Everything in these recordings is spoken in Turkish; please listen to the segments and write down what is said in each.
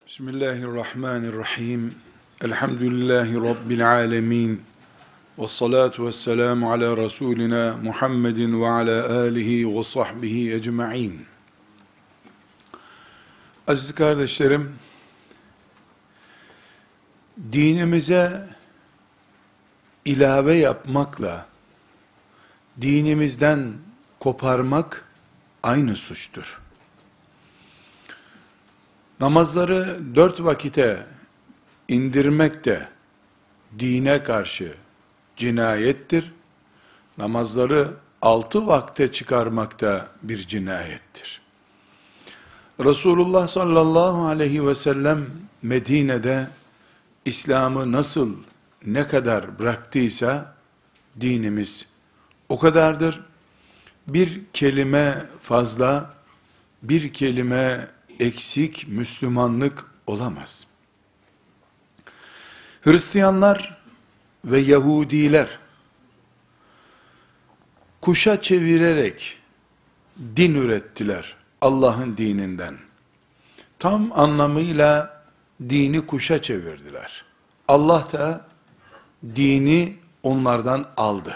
Bismillahirrahmanirrahim. Elhamdülillahi Rabbil alemin. Vessalatu vesselamu ala Resulina Muhammedin ve ala alihi ve sahbihi ecma'in. Aziz kardeşlerim, dinimize ilave yapmakla dinimizden koparmak aynı suçtur. Namazları 4 vakite indirmek de dine karşı cinayettir. Namazları 6 vakte çıkarmak da bir cinayettir. Resulullah sallallahu aleyhi ve sellem Medine'de İslam'ı nasıl, ne kadar bıraktıysa dinimiz o kadardır. Bir kelime fazla, bir kelime eksik Müslümanlık olamaz. Hristiyanlar ve Yahudiler kuşa çevirerek din ürettiler Allah'ın dininden. Tam anlamıyla dini kuşa çevirdiler. Allah da dini onlardan aldı.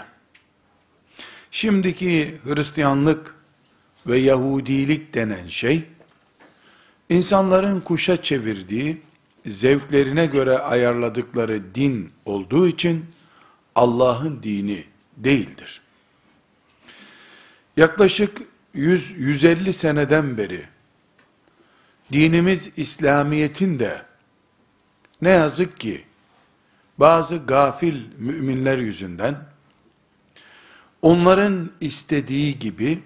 Şimdiki Hristiyanlık ve Yahudilik denen şey, İnsanların kuşa çevirdiği, zevklerine göre ayarladıkları din olduğu için Allah'ın dini değildir. Yaklaşık 100-150 seneden beri dinimiz İslamiyet'in de ne yazık ki bazı gafil müminler yüzünden onların istediği gibi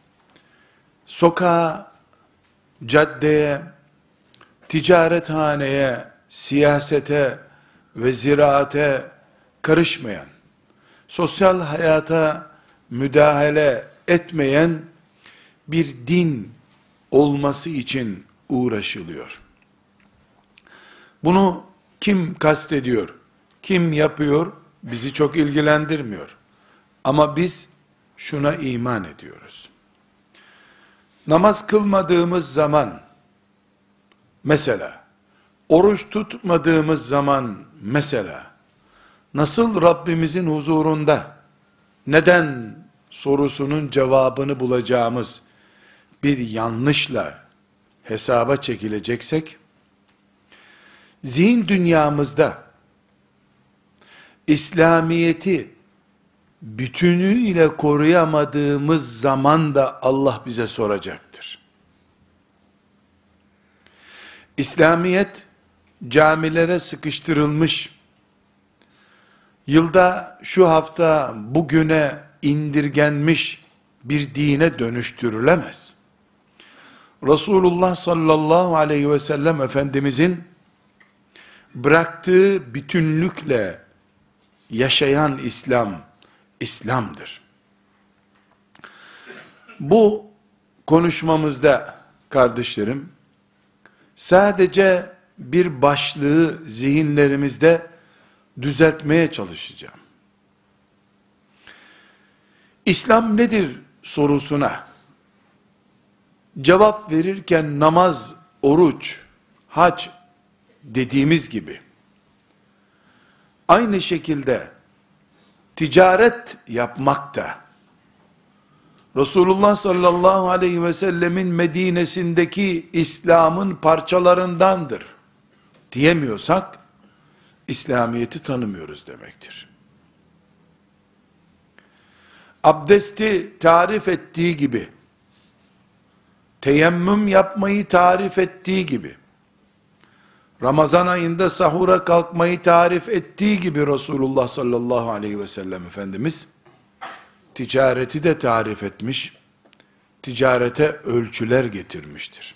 sokağa, caddeye, ticarethaneye, siyasete ve ziraate karışmayan, sosyal hayata müdahale etmeyen bir din olması için uğraşılıyor. Bunu kim kastediyor, kim yapıyor bizi çok ilgilendirmiyor. Ama biz şuna iman ediyoruz. Namaz kılmadığımız zaman, mesela, oruç tutmadığımız zaman, mesela, nasıl Rabbimizin huzurunda, neden sorusunun cevabını bulacağımız bir yanlışla hesaba çekileceksek, zihin dünyamızda, İslamiyet'i bütünüyle koruyamadığımız zaman da Allah bize soracaktır. İslamiyet camilere sıkıştırılmış, yılda şu hafta bugüne indirgenmiş bir dine dönüştürülemez. Resulullah sallallahu aleyhi ve sellem Efendimizin bıraktığı bütünlükle yaşayan İslam'dır. Bu konuşmamızda kardeşlerim, sadece bir başlığı zihinlerimizde düzeltmeye çalışacağım. İslam nedir sorusuna cevap verirken namaz, oruç, hac dediğimiz gibi, aynı şekilde ticaret yapmak da Resulullah sallallahu aleyhi ve sellemin Medine'sindeki İslam'ın parçalarındandır diyemiyorsak, İslamiyet'i tanımıyoruz demektir. Abdesti tarif ettiği gibi, teyemmüm yapmayı tarif ettiği gibi, Ramazan ayında sahura kalkmayı tarif ettiği gibi Resulullah sallallahu aleyhi ve sellem Efendimiz, ticareti de tarif etmiş, ticarete ölçüler getirmiştir.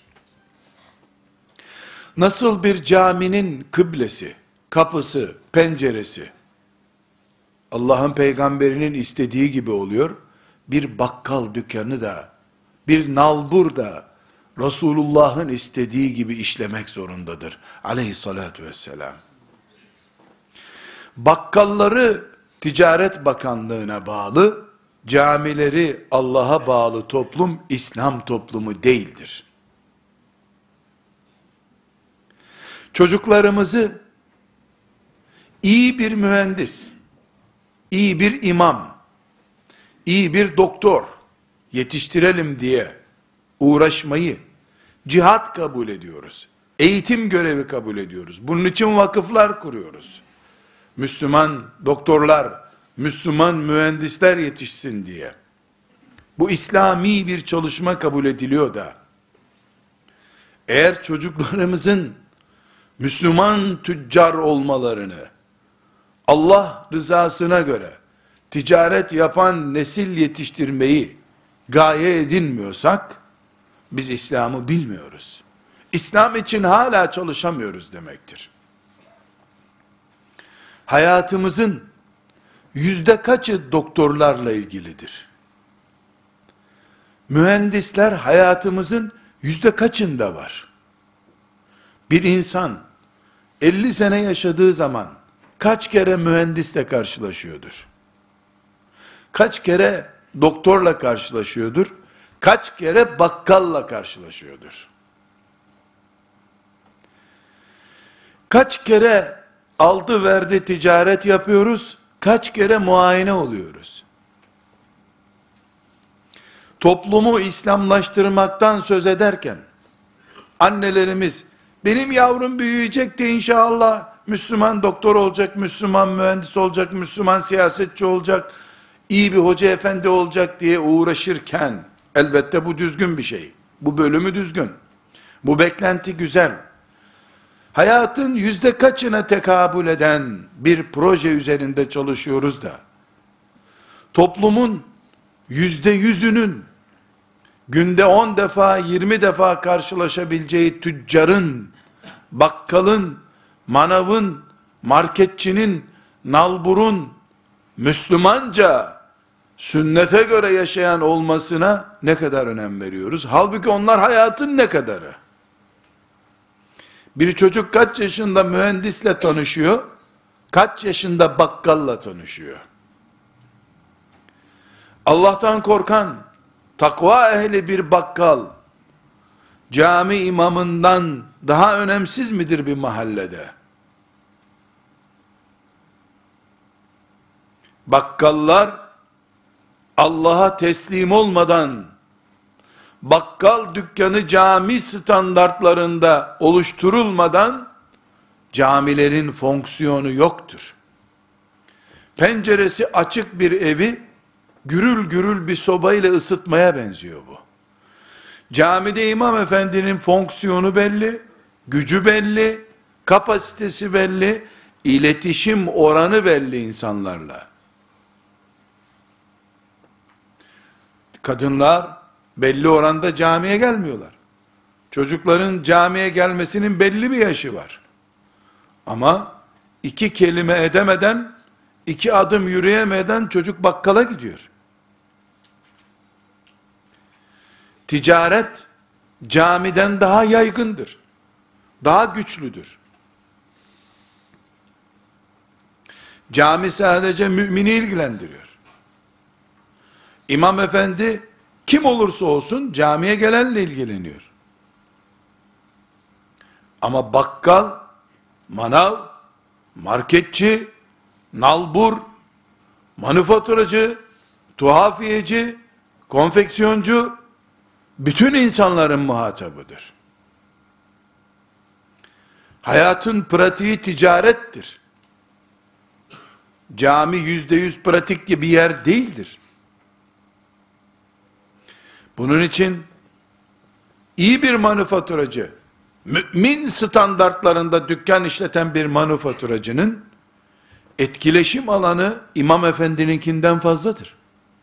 Nasıl bir caminin kıblesi, kapısı, penceresi, Allah'ın peygamberinin istediği gibi oluyor, bir bakkal dükkanı da, bir nalbur da, Resulullah'ın istediği gibi işlemek zorundadır. Aleyhissalatu vesselam. Bakkalları Ticaret Bakanlığı'na bağlı, camileri Allah'a bağlı toplum, İslam toplumu değildir. çocuklarımızı iyi bir mühendis, iyi bir imam, iyi bir doktor yetiştirelim diye uğraşmayı cihat kabul ediyoruz. Eğitim görevi kabul ediyoruz. Bunun için vakıflar kuruyoruz. Müslüman doktorlar, Müslüman mühendisler yetişsin diye. Bu İslami bir çalışma kabul ediliyor da, eğer çocuklarımızın Müslüman tüccar olmalarını, Allah rızasına göre ticaret yapan nesil yetiştirmeyi gaye edinmiyorsak, biz İslam'ı bilmiyoruz. İslam için hala çalışamıyoruz demektir. Hayatımızın yüzde kaçı doktorlarla ilgilidir? Mühendisler hayatımızın yüzde kaçında var? Bir insan 50 sene yaşadığı zaman kaç kere mühendisle karşılaşıyordur? Kaç kere doktorla karşılaşıyordur? Kaç kere bakkalla karşılaşıyordur? Kaç kere aldı verdi ticaret yapıyoruz? Kaç kere muayene oluyoruz? Toplumu İslamlaştırmaktan söz ederken, annelerimiz, benim yavrum büyüyecek de inşallah Müslüman doktor olacak, Müslüman mühendis olacak, Müslüman siyasetçi olacak, iyi bir hoca efendi olacak diye uğraşırken, elbette bu düzgün bir şey. Bu bölümü düzgün. Bu beklenti güzel. Hayatın yüzde kaçına tekabül eden bir proje üzerinde çalışıyoruz da, toplumun %100'ünün günde 10 defa 20 defa karşılaşabileceği tüccarın, bakkalın, manavın, marketçinin, nalburun Müslümanca sünnete göre yaşayan olmasına ne kadar önem veriyoruz? Halbuki onlar hayatın ne kadarı? Bir çocuk kaç yaşında mühendisle tanışıyor? Kaç yaşında bakkalla tanışıyor? Allah'tan korkan, takva ehli bir bakkal, cami imamından daha önemsiz midir bir mahallede? Bakkallar, Allah'a teslim olmadan, bakkal dükkanı cami standartlarında oluşturulmadan, camilerin fonksiyonu yoktur. Penceresi açık bir evi, gürül gürül bir sobayla ısıtmaya benziyor bu. Camide imam efendinin fonksiyonu belli, gücü belli, kapasitesi belli, iletişim oranı belli insanlarla. Kadınlar belli oranda camiye gelmiyorlar. Çocukların camiye gelmesinin belli bir yaşı var. Ama 2 kelime edemeden, 2 adım yürüyemeden çocuk bakkala gidiyor. Ticaret camiden daha yaygındır. Daha güçlüdür. Cami sadece mümini ilgilendiriyor. İmam efendi kim olursa olsun camiye gelenle ilgileniyor. Ama bakkal, manav, marketçi, nalbur, manifaturacı, tuhafiyeci, konfeksiyoncu, bütün insanların muhatabıdır. Hayatın pratiği ticarettir. Cami %100 pratik bir yer değildir. Bunun için iyi bir manifaturacı, mümin standartlarında dükkan işleten bir manifaturacının etkileşim alanı imam efendininkinden fazladır.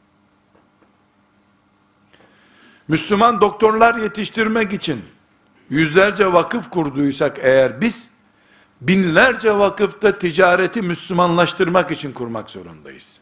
Müslüman doktorlar yetiştirmek için yüzlerce vakıf kurduysak eğer biz, binlerce vakıfta ticareti Müslümanlaştırmak için kurmak zorundayız.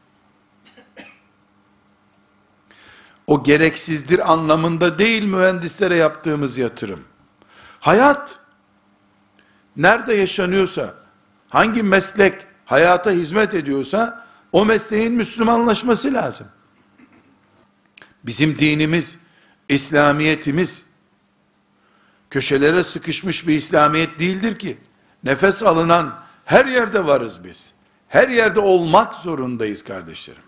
O gereksizdir anlamında değil mühendislere yaptığımız yatırım. Hayat, nerede yaşanıyorsa, hangi meslek hayata hizmet ediyorsa, o mesleğin Müslümanlaşması lazım. Bizim dinimiz, İslamiyetimiz, köşelere sıkışmış bir İslamiyet değildir ki, nefes alınan her yerde varız biz. Her yerde olmak zorundayız kardeşlerim.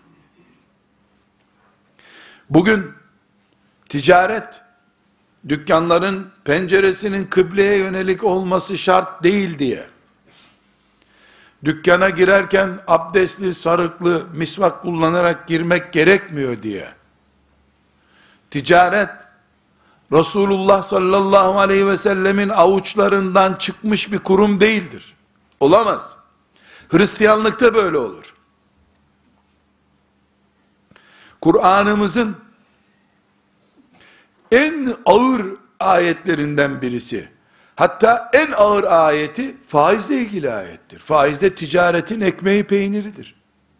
Bugün ticaret, dükkanların penceresinin kıbleye yönelik olması şart değil diye, dükkana girerken abdestli, sarıklı, misvak kullanarak girmek gerekmiyor diye, ticaret, Resulullah sallallahu aleyhi ve sellemin avuçlarından çıkmış bir kurum değildir. Olamaz. Hristiyanlıkta böyle olur. Kur'an'ımızın en ağır ayetlerinden birisi, hatta en ağır ayeti faizle ilgili ayettir. Faiz de ticaretin ekmeği peyniridir.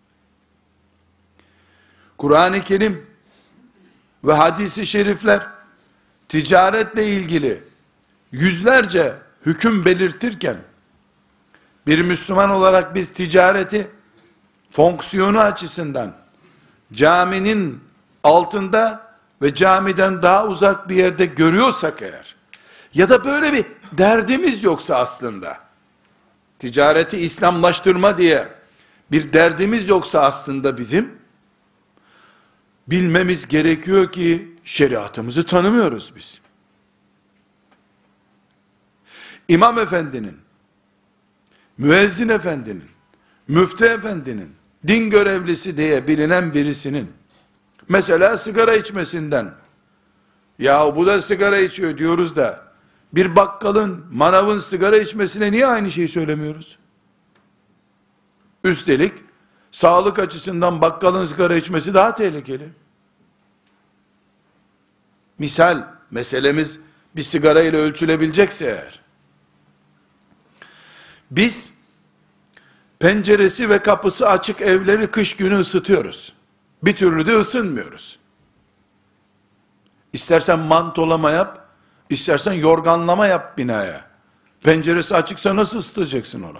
Kur'an-ı Kerim ve hadis-i şerifler ticaretle ilgili yüzlerce hüküm belirtirken, bir Müslüman olarak biz ticareti fonksiyonu açısından caminin altında ve camiden daha uzak bir yerde görüyorsak eğer, ya da böyle bir derdimiz yoksa aslında, ticareti İslamlaştırma diye bir derdimiz yoksa aslında bizim, bilmemiz gerekiyor ki şeriatımızı tanımıyoruz biz. İmam efendinin, müezzin efendinin, müftü efendinin, din görevlisi diye bilinen birisinin, mesela sigara içmesinden, ya bu da sigara içiyor diyoruz da, bir bakkalın, manavın sigara içmesine niye aynı şeyi söylemiyoruz? Üstelik, sağlık açısından bakkalın sigara içmesi daha tehlikeli. Misal, meselemiz bir sigara ile ölçülebilecekse eğer, biz, penceresi ve kapısı açık evleri kış günü ısıtıyoruz. Bir türlü de ısınmıyoruz. İstersen mantolama yap, istersen yorganlama yap binaya. Penceresi açıksa nasıl ısıtacaksın onu?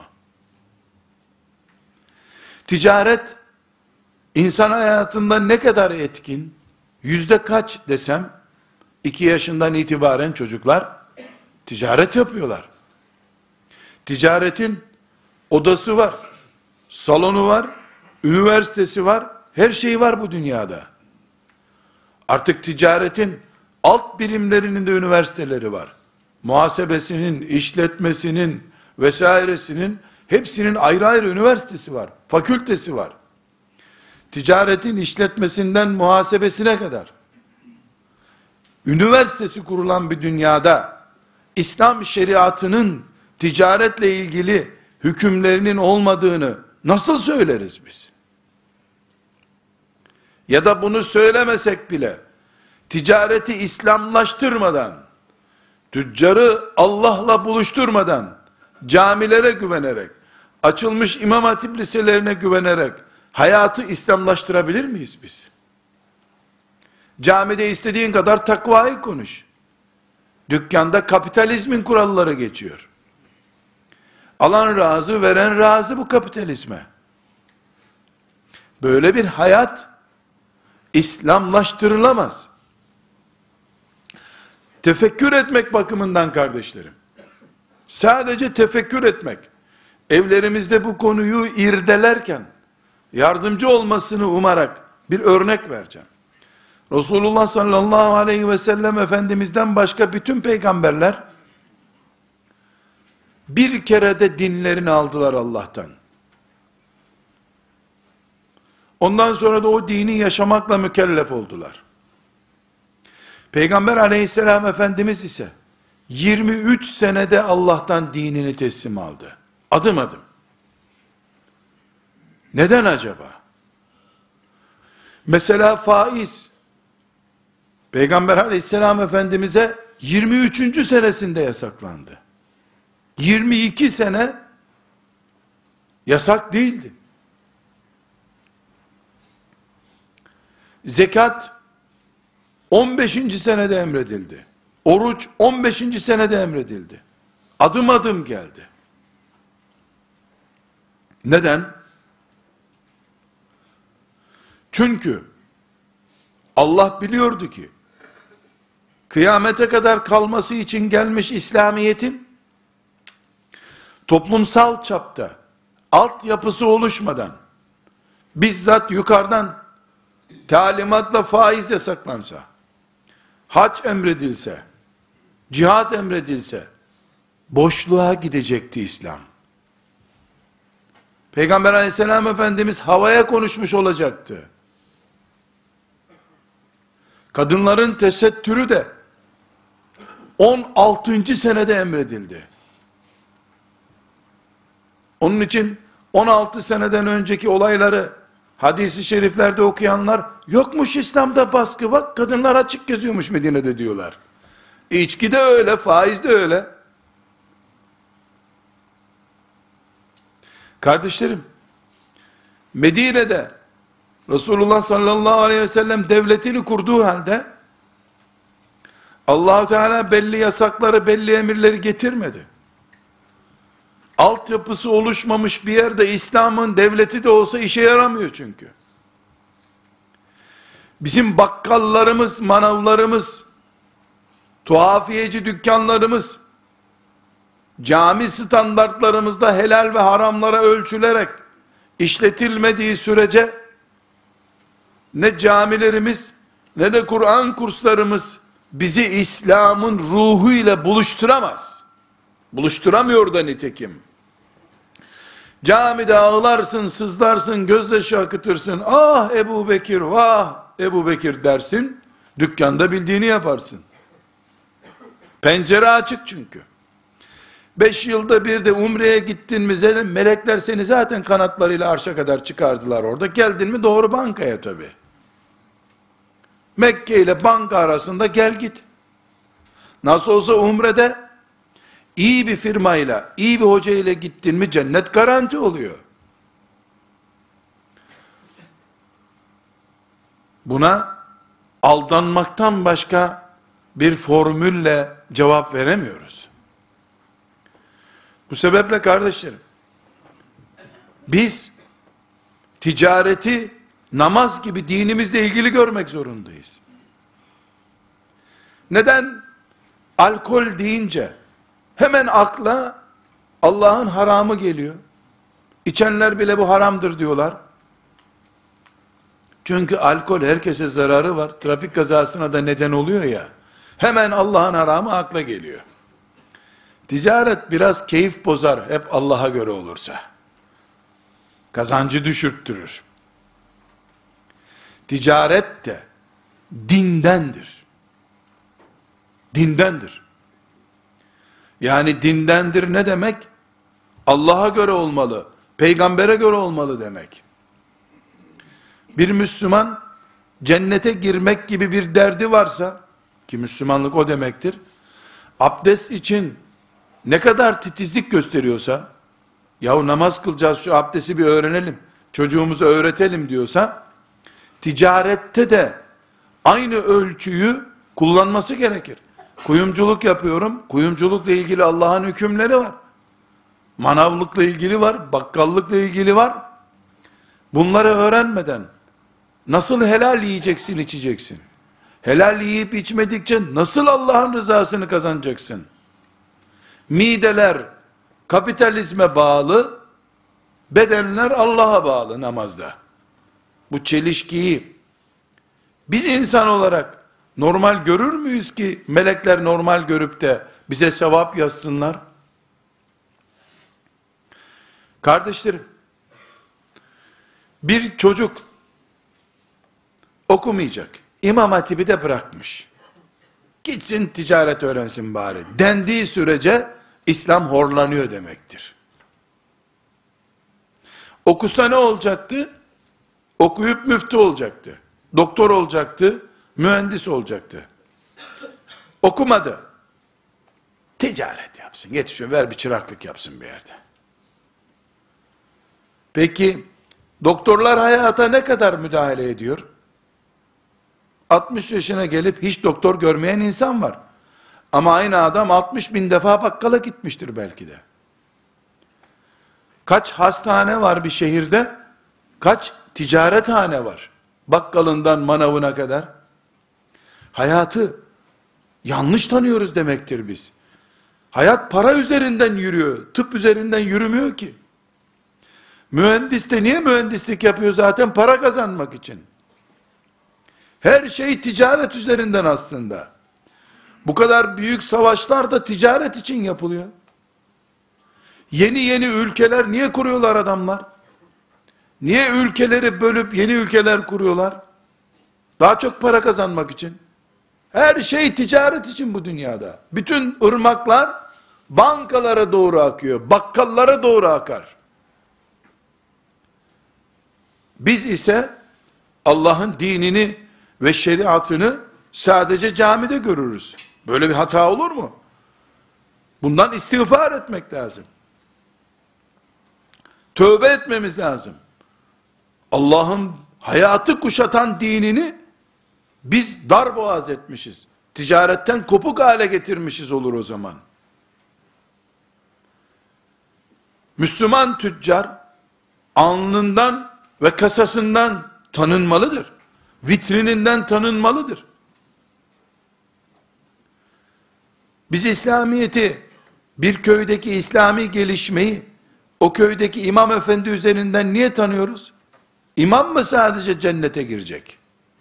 Ticaret, insan hayatında ne kadar etkin? Yüzde kaç desem, 2 yaşından itibaren çocuklar ticaret yapıyorlar. Ticaretin odası var, salonu var, üniversitesi var, her şeyi var bu dünyada. Artık ticaretin alt birimlerinin de üniversiteleri var. Muhasebesinin, işletmesinin vesairesinin hepsinin ayrı ayrı üniversitesi var, fakültesi var. Ticaretin işletmesinden muhasebesine kadar üniversitesi kurulan bir dünyada İslam şeriatının ticaretle ilgili hükümlerinin olmadığını nasıl söyleriz biz? Ya da bunu söylemesek bile, ticareti İslamlaştırmadan, tüccarı Allah'la buluşturmadan, camilere güvenerek, açılmış İmam Hatip liselerine güvenerek, hayatı İslamlaştırabilir miyiz biz? Camide istediğin kadar takvayı konuş. Dükkanda kapitalizmin kuralları geçiyor. Alan razı, veren razı bu kapitalizme. Böyle bir hayat İslamlaştırılamaz. Tefekkür etmek bakımından kardeşlerim, sadece tefekkür etmek, evlerimizde bu konuyu irdelerken, yardımcı olmasını umarak bir örnek vereceğim. Resulullah sallallahu aleyhi ve sellem Efendimiz'den başka bütün peygamberler, bir kere de dinlerini aldılar Allah'tan. Ondan sonra da o dini yaşamakla mükellef oldular. Peygamber aleyhisselam Efendimiz ise 23 senede Allah'tan dinini teslim aldı. Adım adım. Neden acaba? Mesela faiz, Peygamber aleyhisselam Efendimiz'e 23. senesinde yasaklandı. 22 sene yasak değildi. Zekat 15. senede emredildi. Oruç 15. senede emredildi. Adım adım geldi. Neden? Çünkü Allah biliyordu ki kıyamete kadar kalması için gelmiş İslamiyet'in toplumsal çapta altyapısı oluşmadan, bizzat yukarıdan talimatla faiz yasaklansa, hac emredilse, cihat emredilse, boşluğa gidecekti İslam. Peygamber aleyhisselam Efendimiz havaya konuşmuş olacaktı. Kadınların tesettürü de 16. senede emredildi. Onun için 16 seneden önceki olayları hadisi şeriflerde okuyanlar, yokmuş İslam'da baskı, bak kadınlar açık geziyormuş Medine'de diyorlar. İçki de öyle, faiz de öyle. Kardeşlerim, Medine'de Resulullah sallallahu aleyhi ve sellem devletini kurduğu halde Allah-u Teala belli yasakları, belli emirleri getirmedi. Altyapısı oluşmamış bir yerde İslam'ın devleti de olsa işe yaramıyor çünkü. Bizim bakkallarımız, manavlarımız, tuhafiyeci dükkanlarımız, cami standartlarımızda helal ve haramlara ölçülerek işletilmediği sürece, ne camilerimiz, ne de Kur'an kurslarımız, bizi İslam'ın ruhu ile buluşturamaz. Buluşturamıyor da nitekim. Camide ağlarsın, sızlarsın, gözyaşı akıtırsın, ah Ebu Bekir, vah Ebu Bekir dersin, dükkanda bildiğini yaparsın. Pencere açık çünkü. 5 yılda bir de umreye gittin mi, melekler seni zaten kanatlarıyla arşa kadar çıkardılar orada. Geldin mi doğru bankaya tabi. Mekke ile banka arasında gel git. Nasıl olsa umrede iyi bir firmayla, iyi bir hoca ile gittin mi cennet garanti oluyor. Buna aldanmaktan başka bir formülle cevap veremiyoruz. Bu sebeple kardeşlerim, biz ticareti namaz gibi dinimizle ilgili görmek zorundayız. Neden? Alkol deyince hemen akla Allah'ın haramı geliyor. İçenler bile bu haramdır diyorlar. Çünkü alkol herkese zararı var. Trafik kazasına da neden oluyor ya. Hemen Allah'ın haramı akla geliyor. Ticaret biraz keyif bozar, hep Allah'a göre olursa. Kazancı düşürttürür. Ticaret de dindendir. Dindendir. Yani dindendir ne demek? Allah'a göre olmalı, peygambere göre olmalı demek. Bir Müslüman cennete girmek gibi bir derdi varsa, ki Müslümanlık o demektir, abdest için ne kadar titizlik gösteriyorsa, yahu namaz kılacağız, şu abdesti bir öğrenelim, çocuğumuza öğretelim diyorsa, ticarette de aynı ölçüyü kullanması gerekir. Kuyumculuk yapıyorum, kuyumculukla ilgili Allah'ın hükümleri var. Manavlıkla ilgili var, bakkallıkla ilgili var. Bunları öğrenmeden, nasıl helal yiyeceksin, içeceksin? Helal yiyip içmedikçe nasıl Allah'ın rızasını kazanacaksın? Mideler kapitalizme bağlı, bedenler Allah'a bağlı namazda. Bu çelişkiyi biz insan olarak normal görür müyüz ki melekler normal görüp de bize sevap yazsınlar? Kardeşlerim, bir çocuk okumayacak, İmam Hatip'i de bırakmış, gitsin ticaret öğrensin bari dendiği sürece İslam horlanıyor demektir. Okusa ne olacaktı? Okuyup müftü olacaktı, doktor olacaktı, mühendis olacaktı. Okumadı, ticaret yapsın, yetişiyor, ver bir çıraklık yapsın bir yerde. Peki doktorlar hayata ne kadar müdahale ediyor? 60 yaşına gelip hiç doktor görmeyen insan var. Ama aynı adam 60 bin defa bakkala gitmiştir belki de. Kaç hastane var bir şehirde? Kaç ticarethane var? Bakkalından manavına kadar. Hayatı yanlış tanıyoruz demektir biz. Hayat para üzerinden yürüyor. Tıp üzerinden yürümüyor ki. Mühendis de niye mühendislik yapıyor zaten? Para kazanmak için. Her şey ticaret üzerinden aslında. Bu kadar büyük savaşlar da ticaret için yapılıyor. Yeni yeni ülkeler niye kuruyorlar adamlar? Niye ülkeleri bölüp yeni ülkeler kuruyorlar? Daha çok para kazanmak için. Her şey ticaret için bu dünyada. Bütün ırmaklar bankalara doğru akıyor. Bakkallara doğru akar. Biz ise Allah'ın dinini ve şeriatını sadece camide görürüz. Böyle bir hata olur mu? Bundan istiğfar etmek lazım. Tövbe etmemiz lazım. Allah'ın hayatı kuşatan dinini biz darboğaz etmişiz. Ticaretten kopuk hale getirmişiz olur o zaman. Müslüman tüccar alnından ve kasasından tanınmalıdır. Vitrininden tanınmalıdır. Biz İslamiyet'i, bir köydeki İslami gelişmeyi, o köydeki imam efendi üzerinden niye tanıyoruz? İmam mı sadece cennete girecek?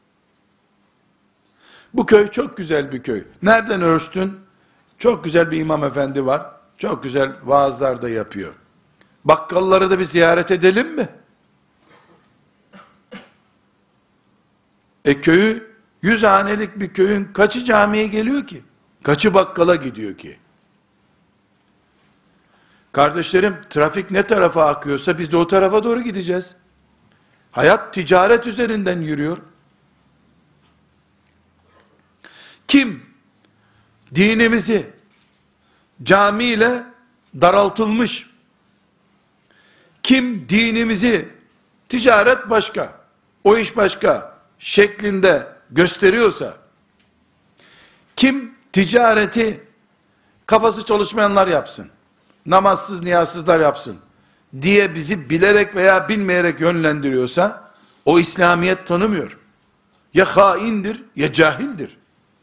Bu köy çok güzel bir köy. Nereden ölçtün? Çok güzel bir imam efendi var. Çok güzel vaazlar da yapıyor. Bakkalları da bir ziyaret edelim mi? Köyü 100 hanelik bir köyün kaçı camiye geliyor ki? Kaçı bakkala gidiyor ki? Kardeşlerim, trafik ne tarafa akıyorsa biz de o tarafa doğru gideceğiz. Hayat ticaret üzerinden yürüyor. Kim dinimizi camiyle daraltılmış, kim dinimizi ticaret başka, o iş başka şeklinde gösteriyorsa, kim ticareti kafası çalışmayanlar yapsın, namazsız niyazsızlar yapsın diye bizi bilerek veya bilmeyerek yönlendiriyorsa, o İslamiyet tanımıyor. Ya haindir ya cahildir.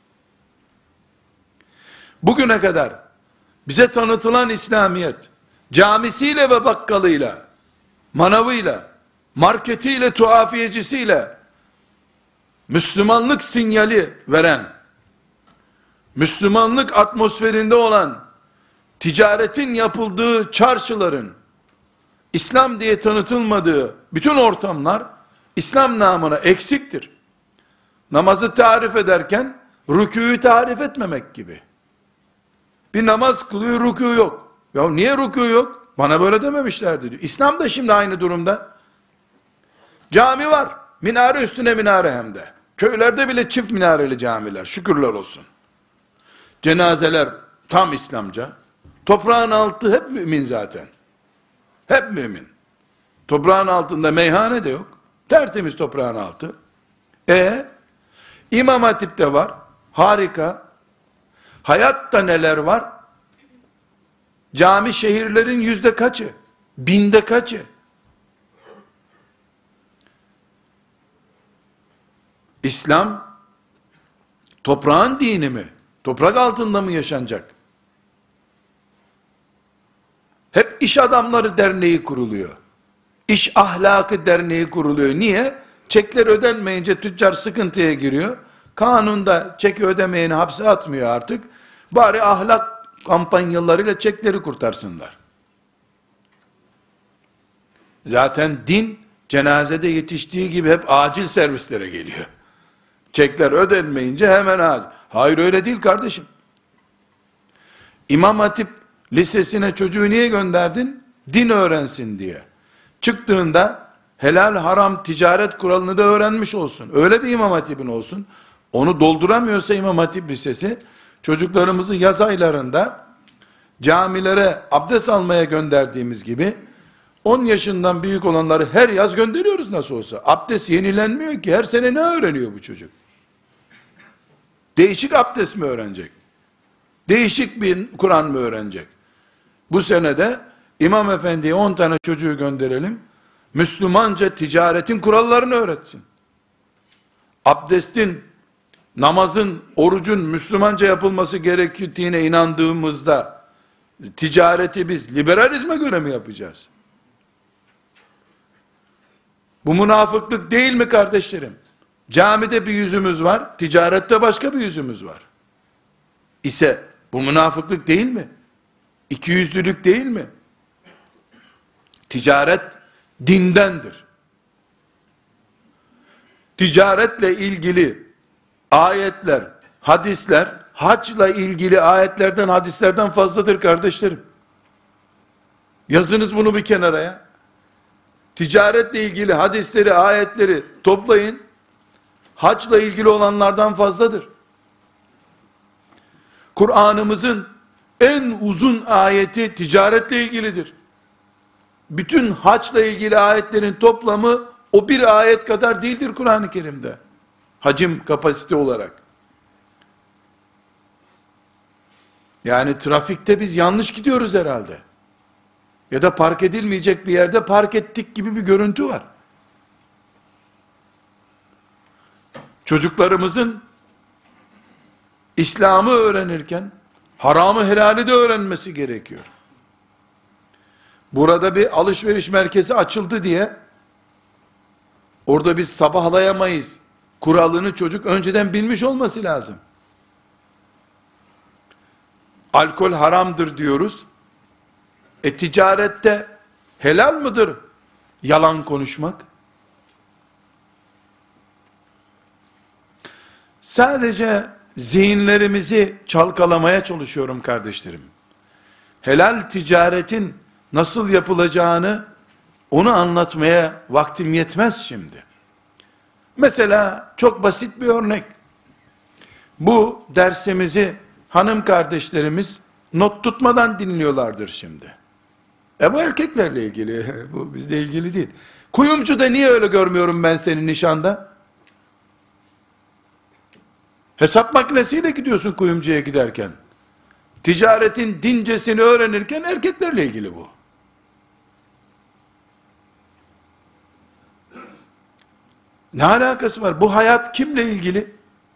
Bugüne kadar bize tanıtılan İslamiyet, camisiyle ve bakkalıyla, manavıyla, marketiyle, tuhafiyecisiyle, Müslümanlık sinyali veren, Müslümanlık atmosferinde olan, ticaretin yapıldığı çarşıların, İslam diye tanıtılmadığı bütün ortamlar, İslam namına eksiktir. Namazı tarif ederken, rükûyu tarif etmemek gibi. Bir namaz kılıyor, rükû yok. Ya niye rükû yok? Bana böyle dememişlerdi diyor. İslam da şimdi aynı durumda. Cami var. Minare üstüne minare hem de. Köylerde bile çift minareli camiler. Şükürler olsun. Cenazeler tam İslamca. Toprağın altı hep mümin zaten. Hep mümin. Toprağın altında meyhane de yok. Tertemiz toprağın altı. İmam Hatip'te var. Harika. Hayatta neler var? Cami şehirlerin yüzde kaçı? Binde kaçı? İslam toprağın dini mi? Toprak altında mı yaşanacak? Hep iş adamları derneği kuruluyor. İş ahlakı derneği kuruluyor. Niye? Çekler ödenmeyince tüccar sıkıntıya giriyor. Kanunda çeki ödemeyeni hapse atmıyor artık. Bari ahlak kampanyalarıyla çekleri kurtarsınlar. Zaten din cenazede yetiştiği gibi hep acil servislere geliyor. Çekler ödenmeyince hemen acil. Hayır öyle değil kardeşim. İmam Hatip lisesine çocuğu niye gönderdin? Din öğrensin diye. Çıktığında helal haram ticaret kuralını da öğrenmiş olsun. Öyle bir İmam Hatip'in olsun. Onu dolduramıyorsa İmam Hatip Lisesi, çocuklarımızı yaz aylarında camilere abdest almaya gönderdiğimiz gibi 10 yaşından büyük olanları her yaz gönderiyoruz nasıl olsa. Abdest yenilenmiyor ki, her sene ne öğreniyor bu çocuk? Değişik abdest mi öğrenecek? Değişik bir Kur'an mı öğrenecek? Bu senede İmam Efendi'ye 10 tane çocuğu gönderelim. Müslümanca ticaretin kurallarını öğretsin. Abdestin, namazın, orucun Müslümanca yapılması gerektiğine inandığımızda Ticareti biz liberalizme göre mi yapacağız? Bu münafıklık değil mi kardeşlerim? Camide bir yüzümüz var, ticarette başka bir yüzümüz var. İse bu münafıklık değil mi? İkiyüzlülük değil mi? Ticaret dindendir. Ticaretle ilgili ayetler, hadisler, haçla ilgili ayetlerden, hadislerden fazladır kardeşlerim. Yazınız bunu bir kenara ya. Ticaretle ilgili hadisleri, ayetleri toplayın. Haçla ilgili olanlardan fazladır. Kur'an'ımızın en uzun ayeti ticaretle ilgilidir. Bütün haçla ilgili ayetlerin toplamı o bir ayet kadar değildir Kur'an-ı Kerim'de. Hacim, kapasite olarak. Yani trafikte biz yanlış gidiyoruz herhalde. Ya da park edilmeyecek bir yerde park ettik gibi bir görüntü var. Çocuklarımızın İslam'ı öğrenirken haramı helali de öğrenmesi gerekiyor. Burada bir alışveriş merkezi açıldı diye orada biz sabahlayamayız kuralını çocuk önceden bilmiş olması lazım. Alkol haramdır diyoruz. Ticarette helal mıdır yalan konuşmak? Sadece zihinlerimizi çalkalamaya çalışıyorum kardeşlerim. Helal ticaretin nasıl yapılacağını onu anlatmaya vaktim yetmez şimdi. Mesela çok basit bir örnek. Bu dersimizi hanım kardeşlerimiz not tutmadan dinliyorlardır şimdi. Bu erkeklerle ilgili, bu bizle ilgili değil. Kuyumcuda niye öyle görmüyorum ben seni nişanda? Hesap makinesiyle gidiyorsun kuyumcuya giderken. Ticaretin dincesini öğrenirken erkeklerle ilgili bu. Ne alakası var? Bu hayat kimle ilgili?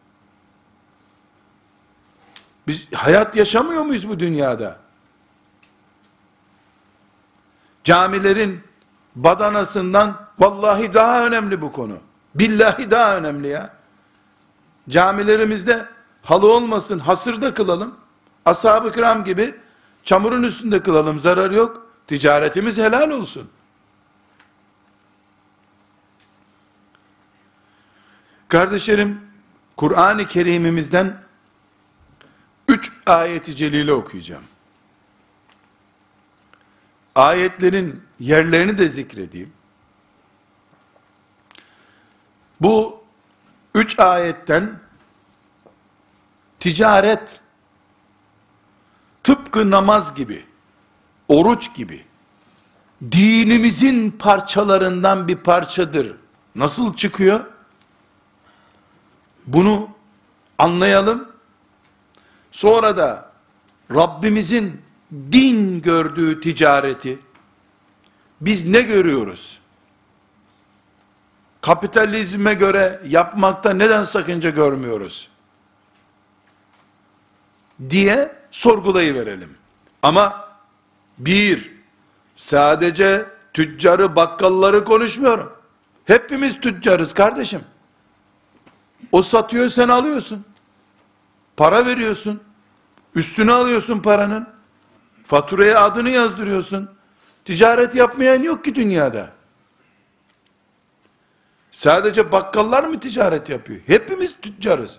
Biz hayat yaşamıyor muyuz bu dünyada? Camilerin badanasından vallahi daha önemli bu konu. Billahi daha önemli ya. Camilerimizde halı olmasın, hasırda kılalım. Ashab-ı kiram gibi çamurun üstünde kılalım, zarar yok. Ticaretimiz helal olsun. Kardeşlerim, Kur'an-ı Kerim'imizden 3 ayeti celile okuyacağım. Ayetlerin yerlerini de zikredeyim. Bu 3 ayetten ticaret tıpkı namaz gibi, oruç gibi dinimizin parçalarından bir parçadır. Nasıl çıkıyor? Bunu anlayalım. Sonra da Rabbimizin din gördüğü ticareti biz ne görüyoruz? Kapitalizme göre yapmakta neden sakınca görmüyoruz? Diye sorgulayıverelim. Ama sadece tüccarı, bakkalları konuşmuyorum. Hepimiz tüccarız kardeşim. O satıyor, sen alıyorsun. Para veriyorsun. Üstüne alıyorsun paranın. Faturaya adını yazdırıyorsun. Ticaret yapmayan yok ki dünyada. Sadece bakkallar mı ticaret yapıyor? Hepimiz tüccarız.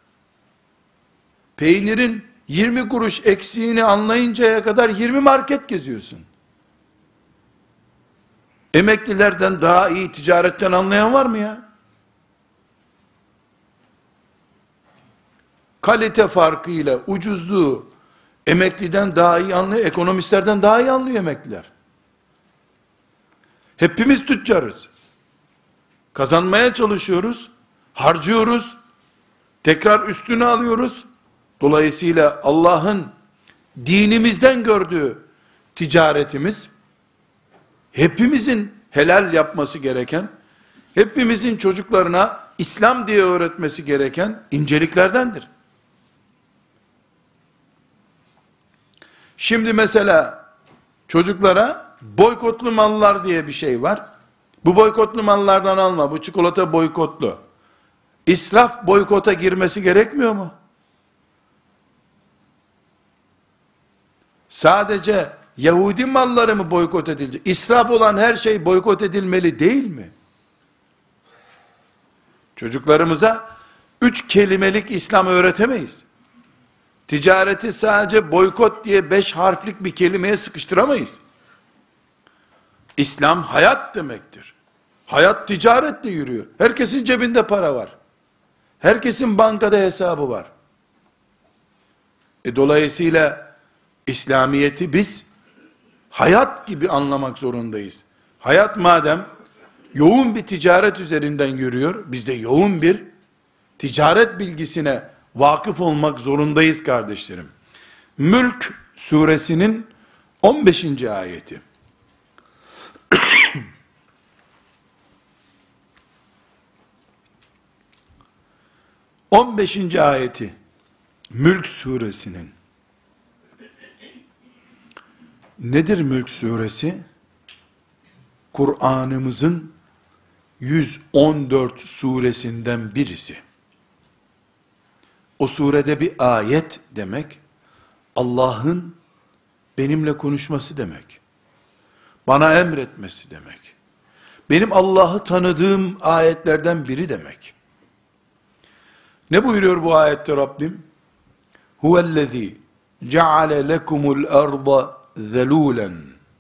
Peynirin 20 kuruş eksiğini anlayıncaya kadar 20 market geziyorsun. Emeklilerden daha iyi ticaretten anlayan var mı ya? Kalite farkıyla ucuzluğu emekliden daha iyi anlıyor, ekonomistlerden daha iyi anlıyor emekliler. Hepimiz tüccarız. Kazanmaya çalışıyoruz, harcıyoruz, tekrar üstüne alıyoruz. Dolayısıyla Allah'ın dinimizden gördüğü ticaretimiz, hepimizin helal yapması gereken, hepimizin çocuklarına İslam diye öğretmesi gereken inceliklerdendir. Şimdi mesela çocuklara boykotlu mallar diye bir şey var. Bu boykotlu mallardan alma. Bu çikolata boykotlu. İsraf boykota girmesi gerekmiyor mu? Sadece Yahudi malları mı boykot edilecek? İsraf olan her şey boykot edilmeli değil mi? Çocuklarımıza 3 kelimelik İslam öğretemeyiz. Ticareti sadece boykot diye 5 harflik bir kelimeye sıkıştıramayız. İslam hayat demektir. Hayat ticaretle yürüyor. Herkesin cebinde para var. Herkesin bankada hesabı var. Dolayısıyla İslamiyet'i biz hayat gibi anlamak zorundayız. Hayat madem yoğun bir ticaret üzerinden yürüyor, biz de yoğun bir ticaret bilgisine vakıf olmak zorundayız kardeşlerim. Mülk suresinin 15. ayeti. 15. ayeti Mülk suresinin. Nedir Mülk suresi? Kur'an'ımızın 114 suresinden birisi. O surede bir ayet demek, Allah'ın benimle konuşması demek. Bana emretmesi demek. Benim Allah'ı tanıdığım ayetlerden biri demek. Ne buyuruyor bu ayette Rabbim? Huvellezî ceale lekumul arda zelûlen.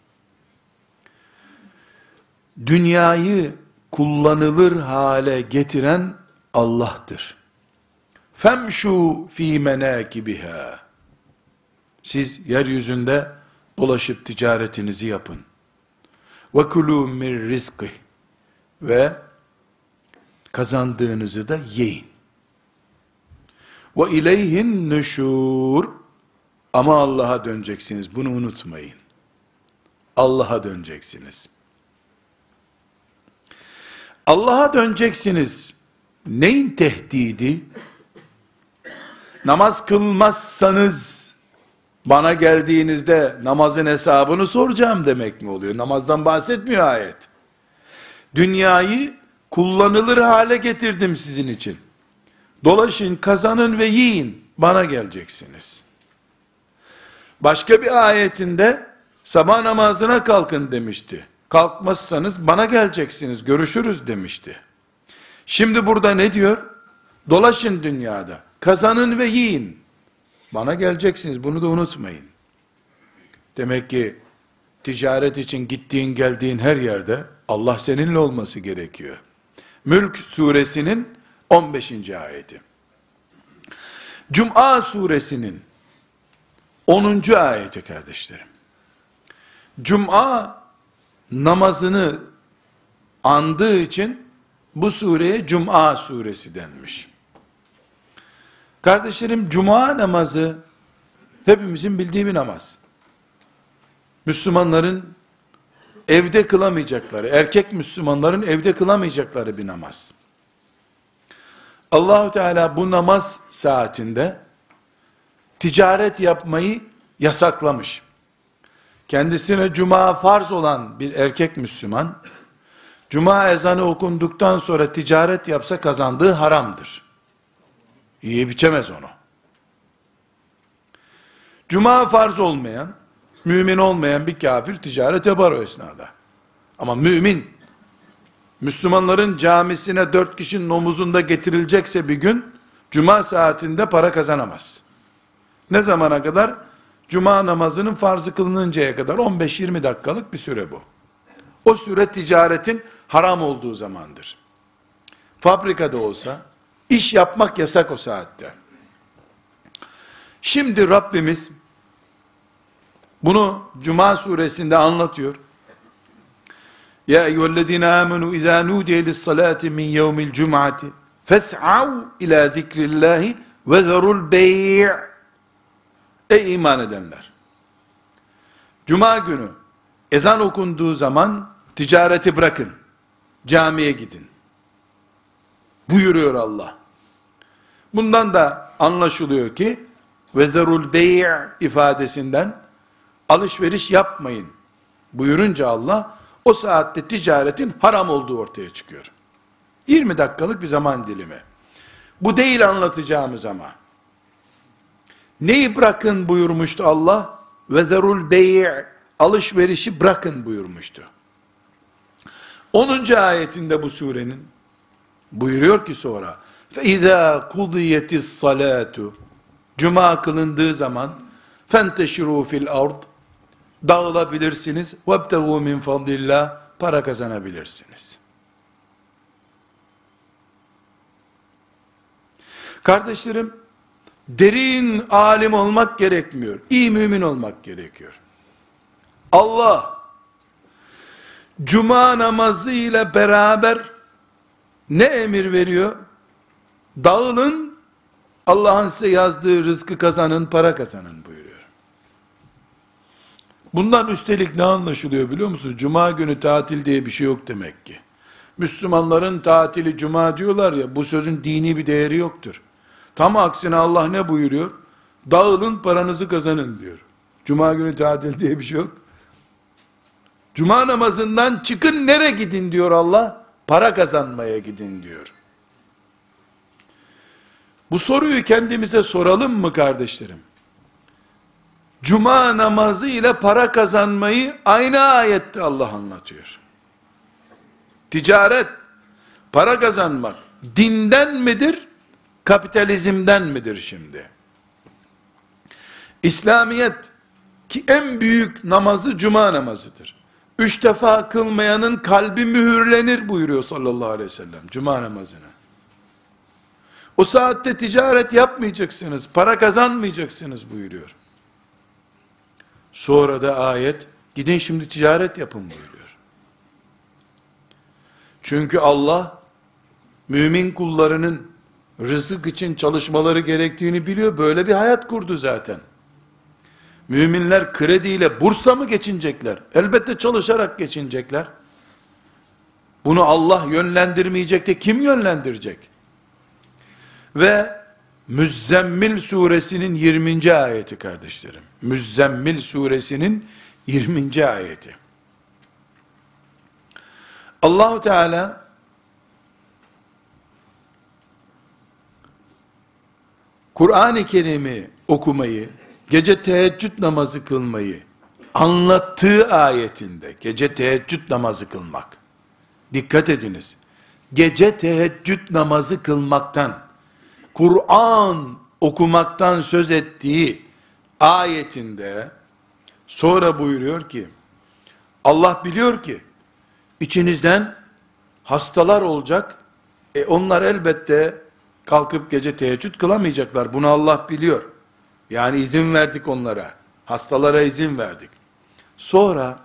Dünyayı kullanılır hale getiren Allah'tır. Femşu fî menâkibiha. Siz yeryüzünde dolaşıp ticaretinizi yapın. Ve kulû min rizkih. Ve kazandığınızı da yiyin. Ve ileyhin nüşûr. Ama Allah'a döneceksiniz. Bunu unutmayın. Allah'a döneceksiniz. Allah'a döneceksiniz. Neyin tehdidi? Namaz kılmazsanız bana geldiğinizde namazın hesabını soracağım demek mi oluyor? Namazdan bahsetmiyor ayet. Dünyayı kullanılır hale getirdim sizin için. Dolaşın, kazanın ve yiyin. Bana geleceksiniz. Başka bir ayetinde sabah namazına kalkın demişti. Kalkmazsanız bana geleceksiniz, görüşürüz demişti. Şimdi burada ne diyor? Dolaşın dünyada, kazanın ve yiyin. Bana geleceksiniz, bunu da unutmayın. Demek ki ticaret için gittiğin geldiğin her yerde Allah seninle olması gerekiyor. Mülk suresinin 15. ayeti. Cuma suresinin 10. ayeti kardeşlerim. Cuma namazını andığı için bu sureye Cuma suresi denmiş. Kardeşlerim, Cuma namazı hepimizin bildiği bir namaz. Müslümanların evde kılamayacakları, erkek Müslümanların evde kılamayacakları bir namaz. Allah-u Teala bu namaz saatinde ticaret yapmayı yasaklamış. Kendisine cuma farz olan bir erkek Müslüman, cuma ezanı okunduktan sonra ticaret yapsa kazandığı haramdır. Yiyip içemez onu. Cuma farz olmayan, mümin olmayan bir kafir ticaret yapar o esnada. Ama mümin, Müslümanların camisine 4 kişinin omuzunda getirilecekse bir gün, cuma saatinde para kazanamaz. Ne zamana kadar? Cuma namazının farzı kılınıncaya kadar 15-20 dakikalık bir süre bu. O süre ticaretin haram olduğu zamandır. Fabrikada olsa, iş yapmak yasak o saatte. Şimdi Rabbimiz, bunu Cuma suresinde anlatıyor. Ya eyyühellezine amenu izâ nudiye lissalâti min yevmil cum'ati fes'av ila zikrillâhi ve zerul bey'. Ey iman edenler! Cuma günü ezan okunduğu zaman ticareti bırakın, camiye gidin buyuruyor Allah. Bundan da anlaşılıyor ki ve zerul bey' ifadesinden alışveriş yapmayın buyurunca Allah, o saatte ticaretin haram olduğu ortaya çıkıyor. 20 dakikalık bir zaman dilimi. Bu değil anlatacağımız ama. Neyi bırakın buyurmuştu Allah? Ve zerul bey', alışverişi bırakın buyurmuştu. 10. ayetinde bu surenin buyuruyor ki sonra, فَاِذَا قُضِيَتِ الصَّلَاتُ, Cuma kılındığı zaman, فَانْتَشِرُوا فِي الْأَرْضِ, dağılabilirsiniz, وَابْتَغُوا مِنْ فَضْلِ اللّٰهِ, para kazanabilirsiniz. Kardeşlerim, derin alim olmak gerekmiyor. İyi mümin olmak gerekiyor. Allah, Cuma namazı ile beraber ne emir veriyor? Dağılın, Allah'ın size yazdığı rızkı kazanın, para kazanın buyuruyor. Bundan üstelik ne anlaşılıyor biliyor musunuz? Cuma günü tatil diye bir şey yok demek ki. Müslümanların tatili Cuma diyorlar ya, bu sözün dini bir değeri yoktur. Tam aksine Allah ne buyuruyor? Dağılın, paranızı kazanın diyor. Cuma günü tatil diye bir şey yok. Cuma namazından çıkın, nereye gidin diyor Allah? Para kazanmaya gidin diyor. Bu soruyu kendimize soralım mı kardeşlerim? Cuma namazı ile para kazanmayı aynı ayette Allah anlatıyor. Ticaret, para kazanmak dinden midir, kapitalizmden midir şimdi? İslamiyet ki en büyük namazı Cuma namazıdır. 3 defa kılmayanın kalbi mühürlenir buyuruyor sallallahu aleyhi ve sellem Cuma namazına. O saatte ticaret yapmayacaksınız, para kazanmayacaksınız buyuruyor. Sonra da ayet, gidin şimdi ticaret yapın buyuruyor. Çünkü Allah, mümin kullarının rızık için çalışmaları gerektiğini biliyor, böyle bir hayat kurdu zaten. Müminler krediyle, bursla mı geçinecekler? Elbette çalışarak geçinecekler. Bunu Allah yönlendirmeyecek de kim yönlendirecek? Ve Müzzemmil suresinin 20. ayeti kardeşlerim. Müzzemmil suresinin 20. ayeti. Allahu Teala Kur'an-ı Kerim'i okumayı, gece teheccüd namazı kılmayı anlattığı ayetinde, gece teheccüd namazı kılmak, dikkat ediniz, gece teheccüd namazı kılmaktan, Kur'an okumaktan söz ettiği ayetinde, sonra buyuruyor ki, Allah biliyor ki, içinizden hastalar olacak, onlar elbette kalkıp gece teheccüd kılamayacaklar, bunu Allah biliyor. Yani izin verdik onlara, hastalara izin verdik. Sonra,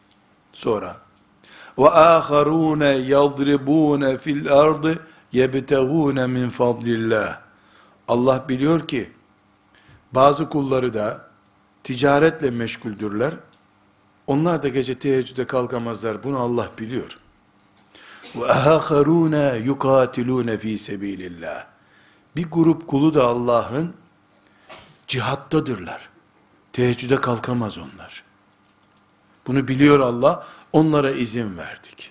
ve âharûne yadribûne fil ardı yebtegûne min fadlillah. Allah biliyor ki, bazı kulları da ticaretle meşguldürler, onlar da gece teheccüde kalkamazlar, bunu Allah biliyor. Ve âharûne yukâtilûne fî sebîlillah. Bir grup kulu da Allah'ın cihattadırlar. Teheccüde kalkamaz onlar. Bunu biliyor Allah, onlara izin verdik.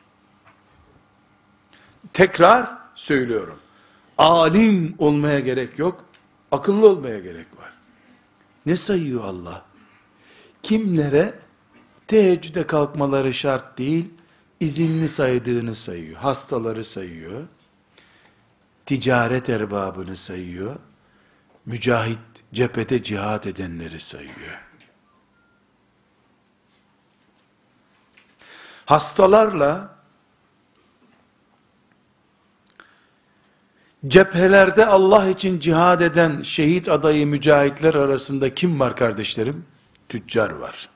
Tekrar söylüyorum. Alim olmaya gerek yok, akıllı olmaya gerek var. Ne sayıyor Allah? Kimlere teheccüde kalkmaları şart değil, izinli saydığını sayıyor. Hastaları sayıyor. Ticaret erbabını sayıyor. Mücahit, cephede cihat edenleri sayıyor. Hastalarla cephelerde Allah için cihad eden şehit adayı mücahitler arasında kim var kardeşlerim? Tüccar var.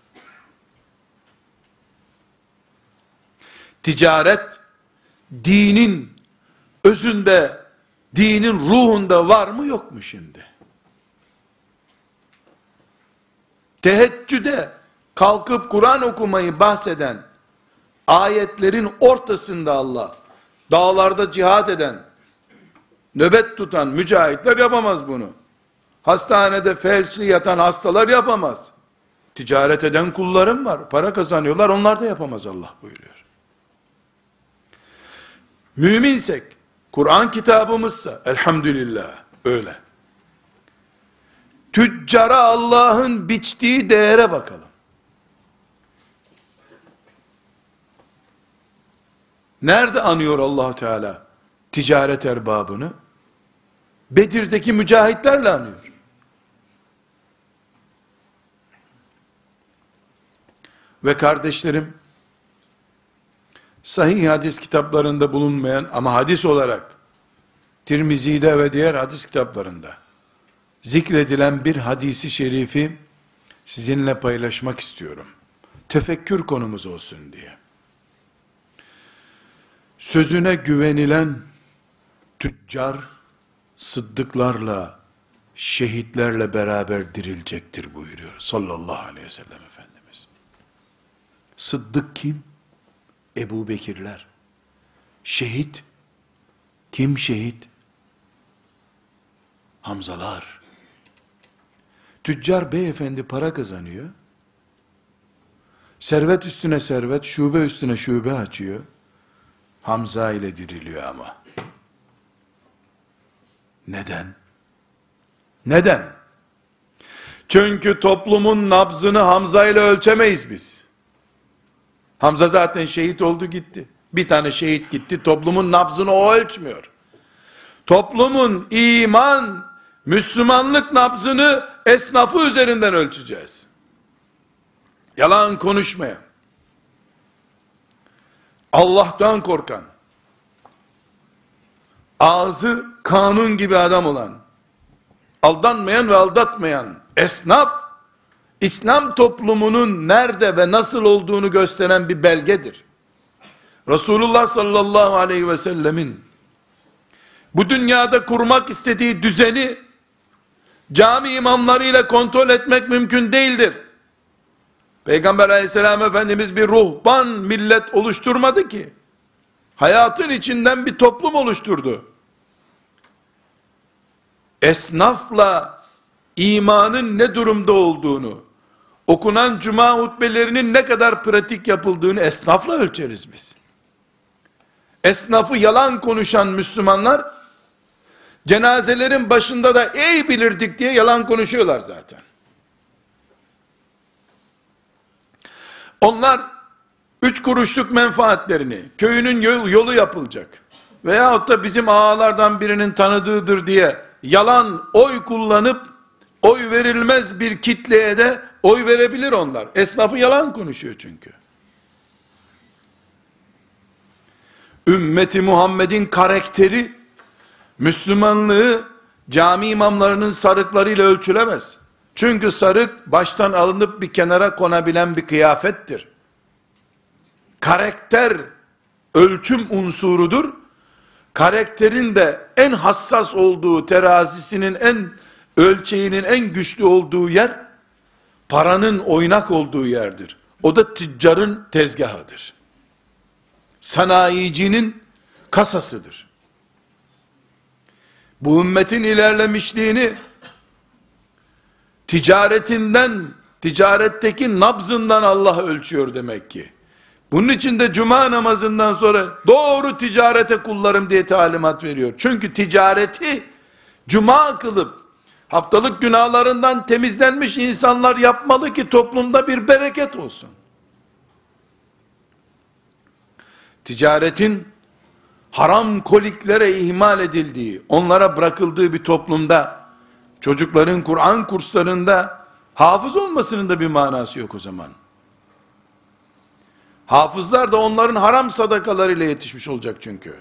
Ticaret, dinin özünde, dinin ruhunda var mı yok mu şimdi? Teheccüde kalkıp Kur'an okumayı bahseden ayetlerin ortasında Allah, dağlarda cihad eden, nöbet tutan mücahitler yapamaz bunu. Hastanede felçli yatan hastalar yapamaz. Ticaret eden kullarım var. Para kazanıyorlar. Onlar da yapamaz Allah buyuruyor. Müminsek, Kur'an kitabımızsa elhamdülillah öyle. Tüccara Allah'ın biçtiği değere bakalım. Nerede anıyor Allah Teala ticaret erbabını? Bedir'deki mücahitlerle anıyor. Ve kardeşlerim, sahih hadis kitaplarında bulunmayan ama hadis olarak Tirmizi'de ve diğer hadis kitaplarında zikredilen bir hadisi şerifi sizinle paylaşmak istiyorum. Tefekkür konumuz olsun diye. Sözüne güvenilen tüccar, sıddıklarla, şehitlerle beraber dirilecektir buyuruyor sallallahu aleyhi ve sellem Efendimiz. Sıddık kim? Ebu Bekirler. Şehit? Kim şehit? Hamzalar. Tüccar beyefendi para kazanıyor. Servet üstüne servet, şube üstüne şube açıyor. Hamza ile diriliyor ama. Neden? Neden? Çünkü toplumun nabzını Hamza ile ölçemeyiz biz. Hamza zaten şehit oldu gitti. Bir tane şehit gitti, toplumun nabzını o ölçmüyor. Toplumun iman, Müslümanlık nabzını esnafı üzerinden ölçeceğiz. Yalan konuşmayan, Allah'tan korkan, ağzı kanun gibi adam olan, aldanmayan ve aldatmayan esnaf, İslam toplumunun nerede ve nasıl olduğunu gösteren bir belgedir. Resulullah sallallahu aleyhi ve sellemin bu dünyada kurmak istediği düzeni cami imamlarıyla kontrol etmek mümkün değildir. Peygamber aleyhisselam Efendimiz bir ruhban millet oluşturmadı ki. Hayatın içinden bir toplum oluşturdu. Esnafla imanın ne durumda olduğunu, okunan cuma hutbelerinin ne kadar pratik yapıldığını esnafla ölçeriz biz. Esnafı yalan konuşan Müslümanlar, cenazelerin başında da ey bilirdik diye yalan konuşuyorlar zaten. Onlar 3 kuruşluk menfaatlerini, köyünün yolu yapılacak veyahut da bizim ağalardan birinin tanıdığıdır diye yalan oy kullanıp oy verilmez bir kitleye de oy verebilir onlar. Esnafı yalan konuşuyor çünkü. Ümmeti Muhammed'in karakteri, Müslümanlığı cami imamlarının sarıklarıyla ölçülemez. Çünkü sarık baştan alınıp bir kenara konabilen bir kıyafettir. Karakter ölçüm unsurudur. Karakterin de en hassas olduğu, terazisinin en ölçeğinin en güçlü olduğu yer, paranın oynak olduğu yerdir. O da tüccarın tezgahıdır. Sanayicinin kasasıdır. Bu ümmetin ilerlemişliğini ticaretinden, ticaretteki nabzından Allah ölçüyor demek ki. Bunun için de cuma namazından sonra doğru ticarete kullarım diye talimat veriyor. Çünkü ticareti cuma kılıp haftalık günahlarından temizlenmiş insanlar yapmalı ki toplumda bir bereket olsun. Ticaretin haram koliklere ihmal edildiği, onlara bırakıldığı bir toplumda çocukların Kur'an kurslarında hafız olmasının da bir manası yok o zaman. Hafızlar da onların haram sadakalarıyla yetişmiş olacak çünkü.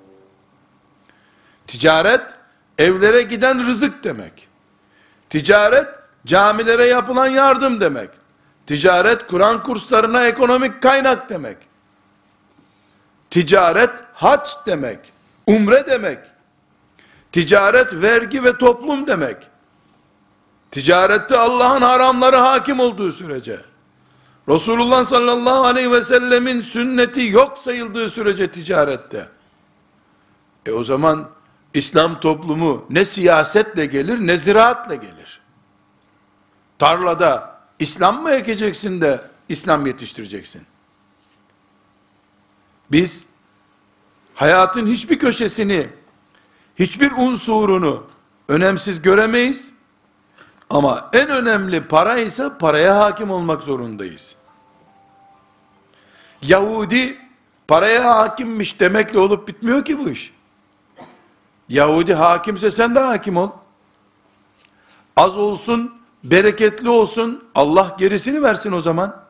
Ticaret, evlere giden rızık demek. Ticaret, camilere yapılan yardım demek. Ticaret, Kur'an kurslarına ekonomik kaynak demek. Ticaret, hac demek. Umre demek. Ticaret, vergi ve toplum demek. Ticarette Allah'ın haramları hakim olduğu sürece, Resulullah sallallahu aleyhi ve sellemin sünneti yok sayıldığı sürece ticarette, o zaman İslam toplumu ne siyasetle gelir ne ziraatle gelir. Tarlada İslam mı ekeceksin de İslam yetiştireceksin? Biz hayatın hiçbir köşesini, hiçbir unsurunu önemsiz göremeyiz. Ama en önemli para ise paraya hakim olmak zorundayız. Yahudi paraya hakimmiş demekle olup bitmiyor ki bu iş. Yahudi hakimse sen de hakim ol. Az olsun, bereketli olsun, Allah gerisini versin o zaman.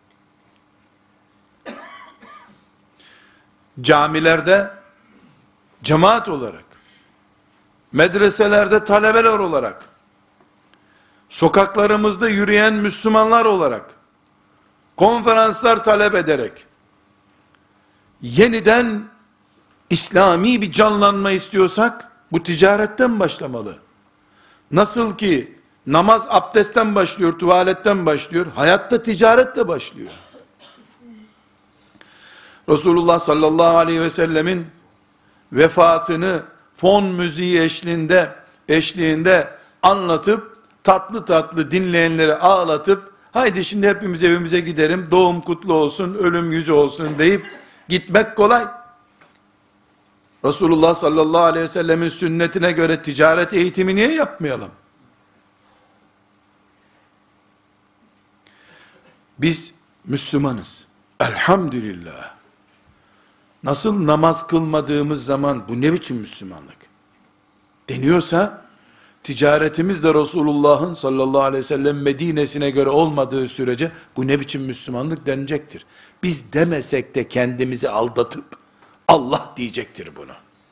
Camilerde cemaat olarak, medreselerde talebeler olarak, sokaklarımızda yürüyen Müslümanlar olarak, konferanslar talep ederek, yeniden İslami bir canlanma istiyorsak, bu ticaretten başlamalı. Nasıl ki namaz abdestten başlıyor, tuvaletten başlıyor, hayatta ticaretle başlıyor. Resulullah sallallahu aleyhi ve sellemin vefatını fon müziği eşliğinde anlatıp, tatlı tatlı dinleyenleri ağlatıp, haydi şimdi hepimiz evimize gidelim, doğum kutlu olsun, ölüm yüce olsun deyip gitmek kolay. Resulullah sallallahu aleyhi ve sellemin sünnetine göre ticaret eğitimi niye yapmayalım? Biz Müslümanız. Elhamdülillah. Nasıl namaz kılmadığımız zaman bu ne biçim Müslümanlık deniyorsa, ticaretimiz de Resulullah'ın sallallahu aleyhi ve sellem Medine'sine göre olmadığı sürece bu ne biçim Müslümanlık denecektir. Biz demesek de kendimizi aldatıp Allah diyecektir bunu.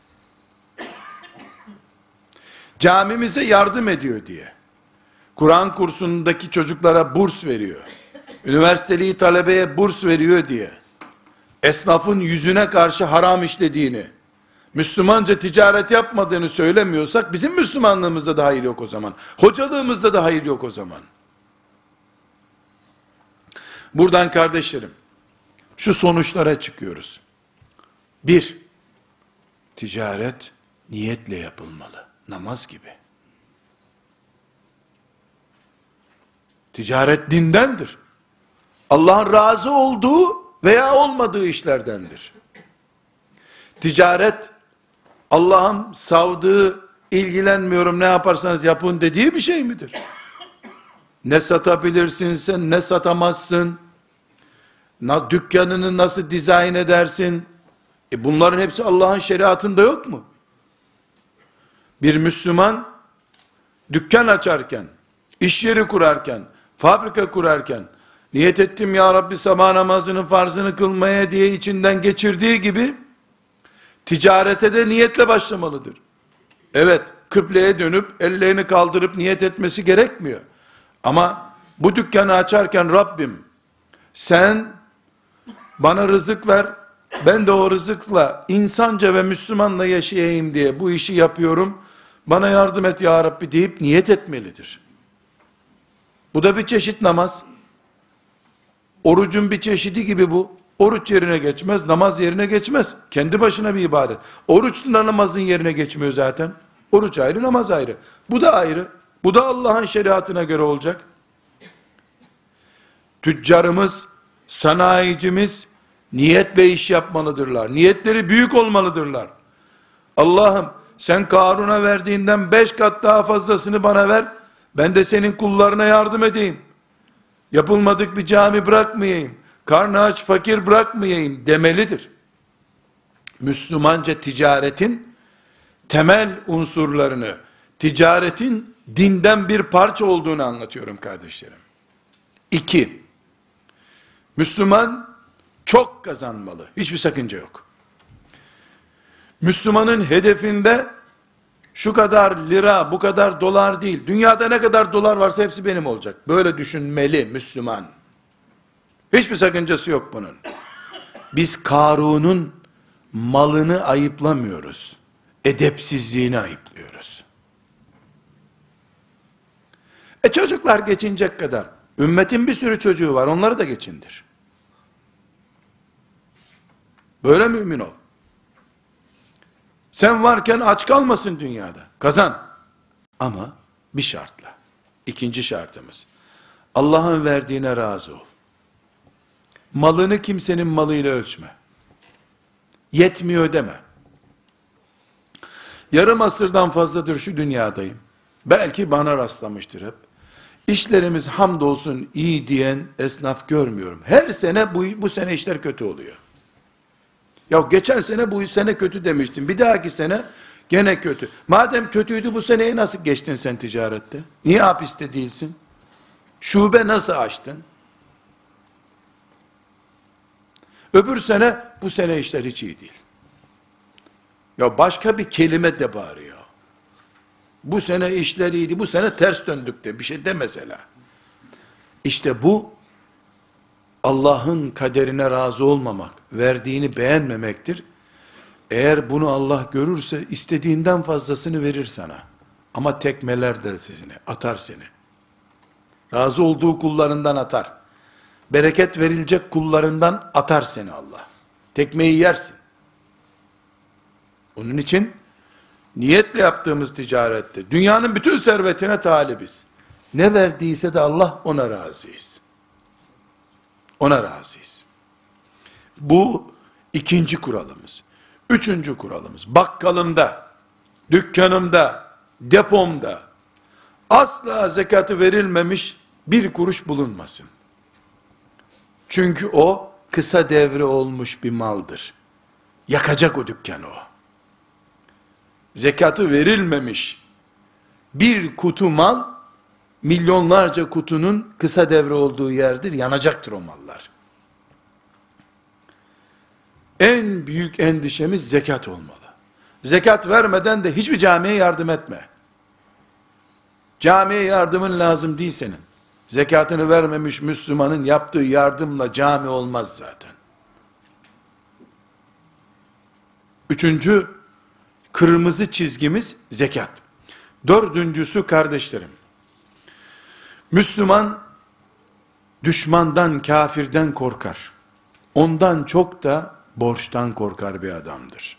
Camimize yardım ediyor diye, Kur'an kursundaki çocuklara burs veriyor, üniversiteli talebeye burs veriyor diye, esnafın yüzüne karşı haram işlediğini, Müslümanca ticaret yapmadığını söylemiyorsak, bizim Müslümanlığımızda da hayır yok o zaman. Hocalığımızda da hayır yok o zaman. Buradan kardeşlerim, şu sonuçlara çıkıyoruz. 1. Ticaret niyetle yapılmalı. Namaz gibi. Ticaret dindendir. Allah'ın razı olduğu veya olmadığı işlerdendir. Ticaret, Allah'ın savdığı, ilgilenmiyorum ne yaparsanız yapın dediği bir şey midir? Ne satabilirsin sen, ne satamazsın, dükkanını nasıl dizayn edersin, bunların hepsi Allah'ın şeriatında yok mu? Bir Müslüman, dükkan açarken, iş yeri kurarken, fabrika kurarken, niyet ettim ya Rabbi sabah namazının farzını kılmaya diye içinden geçirdiği gibi, ticarete de niyetle başlamalıdır. Evet, kıbleye dönüp, ellerini kaldırıp niyet etmesi gerekmiyor. Ama bu dükkanı açarken Rabbim, sen bana rızık ver, ben de o rızıkla insanca ve Müslümanla yaşayayım diye bu işi yapıyorum, bana yardım et ya Rabbi deyip niyet etmelidir. Bu da bir çeşit namaz. Orucun bir çeşidi gibi bu. Oruç yerine geçmez, namaz yerine geçmez. Kendi başına bir ibadet. Oruç da namazın yerine geçmiyor zaten. Oruç ayrı, namaz ayrı. Bu da ayrı. Bu da Allah'ın şeriatına göre olacak. Tüccarımız, sanayicimiz niyetle iş yapmalıdırlar. Niyetleri büyük olmalıdırlar. Allah'ım sen Karun'a verdiğinden 5 kat daha fazlasını bana ver. Ben de senin kullarına yardım edeyim. Yapılmadık bir cami bırakmayayım. Karnı aç fakir bırakmayayım demelidir. Müslümanca ticaretin temel unsurlarını, ticaretin dinden bir parça olduğunu anlatıyorum kardeşlerim. 2. Müslüman çok kazanmalı. Hiçbir sakınca yok. Müslümanın hedefinde şu kadar lira, bu kadar dolar değil. Dünyada ne kadar dolar varsa hepsi benim olacak. Böyle düşünmeli Müslüman. Hiçbir sakıncası yok bunun. Biz Karun'un malını ayıplamıyoruz. Edepsizliğini ayıplıyoruz. Çocuklar geçinecek kadar. Ümmetin bir sürü çocuğu var. Onları da geçindir. Böyle mümin ol. Sen varken aç kalmasın dünyada. Kazan. Ama bir şartla. İkinci şartımız. Allah'ın verdiğine razı ol. Malını kimsenin malıyla ölçme. Yetmiyor deme. Yarım asırdan fazladır şu dünyadayım. Belki bana rastlamıştır hep. İşlerimiz hamdolsun iyi diyen esnaf görmüyorum. Her sene bu sene işler kötü oluyor. Ya geçen sene bu sene kötü demiştim. Bir dahaki sene gene kötü. Madem kötüydü bu seneyi nasıl geçtin sen ticarette? Niye hapiste değilsin? Şube nasıl açtın? Öbür sene bu sene işler hiç iyi değil. Ya başka bir kelime de bağırıyor. Bu sene işler iyiydi, bu sene ters döndük de bir şey de mesela. İşte bu Allah'ın kaderine razı olmamak, verdiğini beğenmemektir. Eğer bunu Allah görürse istediğinden fazlasını verir sana. Ama tekmeler de seni, atar seni. Razı olduğu kullarından atar. Bereket verilecek kullarından atar seni Allah. Tekmeyi yersin. Onun için niyetle yaptığımız ticarette dünyanın bütün servetine talibiz. Ne verdiyse de Allah ona razıyız. Ona razıyız. Bu ikinci kuralımız. Üçüncü kuralımız. Bakkalımda, dükkanımda, depomda asla zekatı verilmemiş bir kuruş bulunmasın. Çünkü o kısa devre olmuş bir maldır. Yakacak o dükkanı o. Zekatı verilmemiş bir kutu mal, milyonlarca kutunun kısa devre olduğu yerdir, yanacaktır o mallar. En büyük endişemiz zekat olmalı. Zekat vermeden de hiçbir camiye yardım etme. Camiye yardımın lazım değil senin. Zekatını vermemiş Müslümanın yaptığı yardımla cami olmaz zaten. Üçüncü, kırmızı çizgimiz zekat. Dördüncüsü kardeşlerim. Müslüman, düşmandan, kafirden korkar. Ondan çok da borçtan korkar bir adamdır.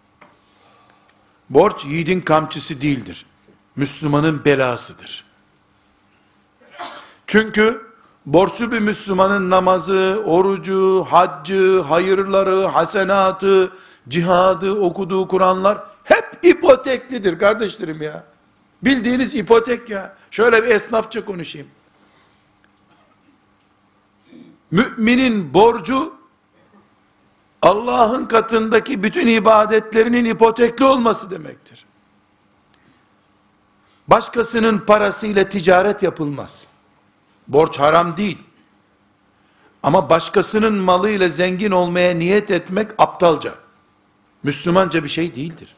Borç yiğidin kamçısı değildir. Müslümanın belasıdır. Çünkü borçlu bir Müslümanın namazı, orucu, haccı, hayırları, hasenatı, cihadı, okuduğu Kur'anlar hep ipoteklidir kardeşlerim ya. Bildiğiniz ipotek ya. Şöyle bir esnafça konuşayım. Müminin borcu Allah'ın katındaki bütün ibadetlerinin ipotekli olması demektir. Başkasının parasıyla ticaret yapılmaz. Borç haram değil. Ama başkasının malıyla zengin olmaya niyet etmek aptalca. Müslümanca bir şey değildir.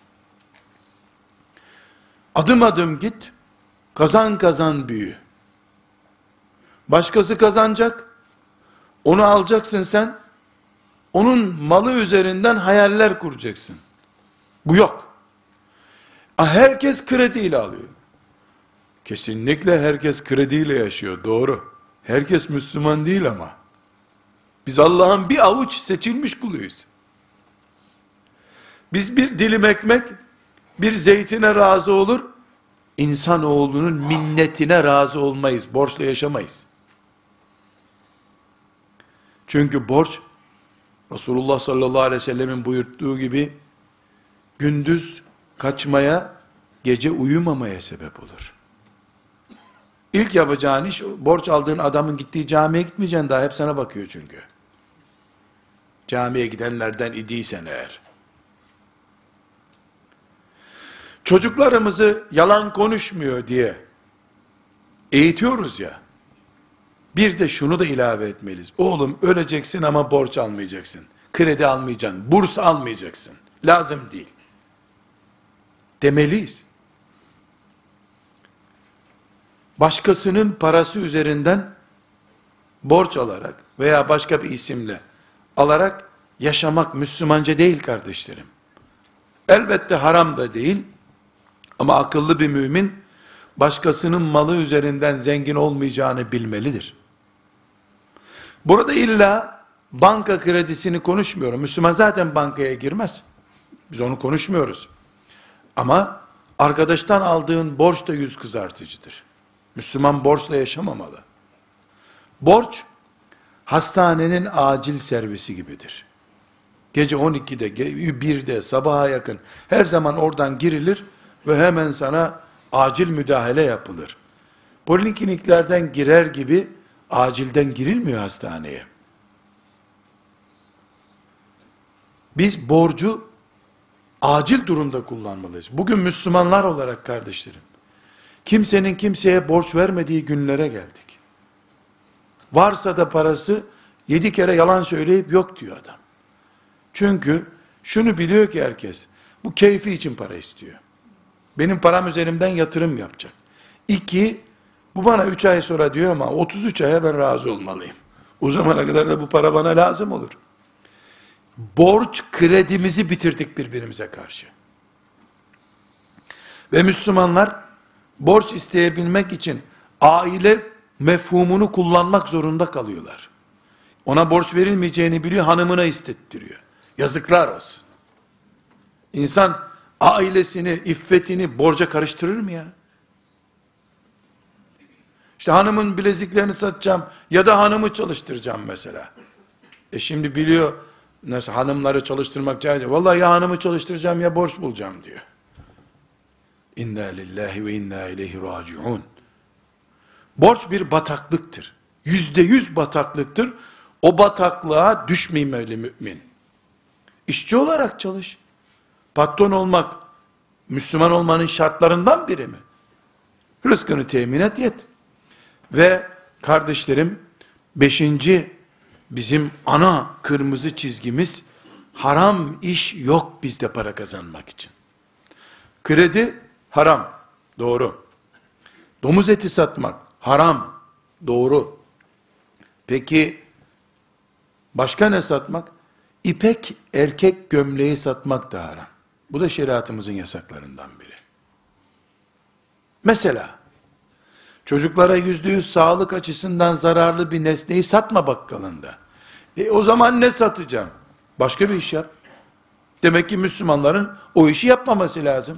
Adım adım git, kazan kazan büyü. Başkası kazanacak, onu alacaksın sen, onun malı üzerinden hayaller kuracaksın. Bu yok. Herkes krediyle alıyor. Kesinlikle herkes krediyle yaşıyor, doğru. Herkes Müslüman değil ama. Biz Allah'ın bir avuç seçilmiş kuluyuz. Biz bir dilim ekmek, bir zeytine razı olur, insanoğlunun minnetine razı olmayız, borçla yaşamayız. Çünkü borç, Resulullah sallallahu aleyhi ve sellemin buyurduğu gibi, gündüz kaçmaya, gece uyumamaya sebep olur. İlk yapacağın iş, borç aldığın adamın gittiği camiye gitmeyeceksin, daha hep sana bakıyor çünkü. Camiye gidenlerden idiysen eğer. Çocuklarımızı yalan konuşmuyor diye eğitiyoruz ya, bir de şunu da ilave etmeliyiz. Oğlum öleceksin ama borç almayacaksın. Kredi almayacaksın, burs almayacaksın. Lazım değil. Demeliyiz. Başkasının parası üzerinden borç alarak veya başka bir isimle alarak yaşamak Müslümanca değil kardeşlerim. Elbette haram da değil ama akıllı bir mümin başkasının malı üzerinden zengin olmayacağını bilmelidir. Burada illa banka kredisini konuşmuyorum. Müslüman zaten bankaya girmez. Biz onu konuşmuyoruz. Ama arkadaştan aldığın borç da yüz kızartıcıdır. Müslüman borçla yaşamamalı. Borç, hastanenin acil servisi gibidir. Gece 12'de, 1'de, sabaha yakın her zaman oradan girilir ve hemen sana acil müdahale yapılır. Polikliniklerden girer gibi acilden girilmiyor hastaneye. Biz borcu acil durumda kullanmalıyız. Bugün Müslümanlar olarak kardeşlerim, kimsenin kimseye borç vermediği günlere geldik. Varsa da parası 7 kere yalan söyleyip yok diyor adam. Çünkü şunu biliyor ki herkes, bu keyfi için para istiyor. Benim param üzerimden yatırım yapacak. 2, bu bana 3 ay sonra diyor ama 33 aya ben razı olmalıyım. O zamana kadar da bu para bana lazım olur. Borç kredimizi bitirdik birbirimize karşı. Ve Müslümanlar borç isteyebilmek için aile mefhumunu kullanmak zorunda kalıyorlar. Ona borç verilmeyeceğini biliyor, hanımına istettiriyor. Yazıklar olsun. İnsan ailesini, iffetini borca karıştırır mı ya? İşte hanımın bileziklerini satacağım ya da hanımı çalıştıracağım mesela. Şimdi biliyor nasıl hanımları çalıştırmak caiz. Vallahi ya hanımı çalıştıracağım ya borç bulacağım diyor. İnna lillahi ve inna ileyhi raciun. Borç bir bataklıktır. %100 bataklıktır. O bataklığa düşmemeli mümin. İşçi olarak çalış. Patron olmak, Müslüman olmanın şartlarından biri mi? Rızkını temin et, yet. Ve kardeşlerim, 5. bizim ana kırmızı çizgimiz, haram iş yok bizde para kazanmak için. Kredi haram, doğru. Domuz eti satmak haram, doğru. Peki başka ne satmak? İpek erkek gömleği satmak da haram. Bu da şeriatımızın yasaklarından biri. Mesela çocuklara %100 sağlık açısından zararlı bir nesneyi satma bakkalında. O zaman ne satacağım? Başka bir iş yap. Demek ki Müslümanların o işi yapmaması lazım.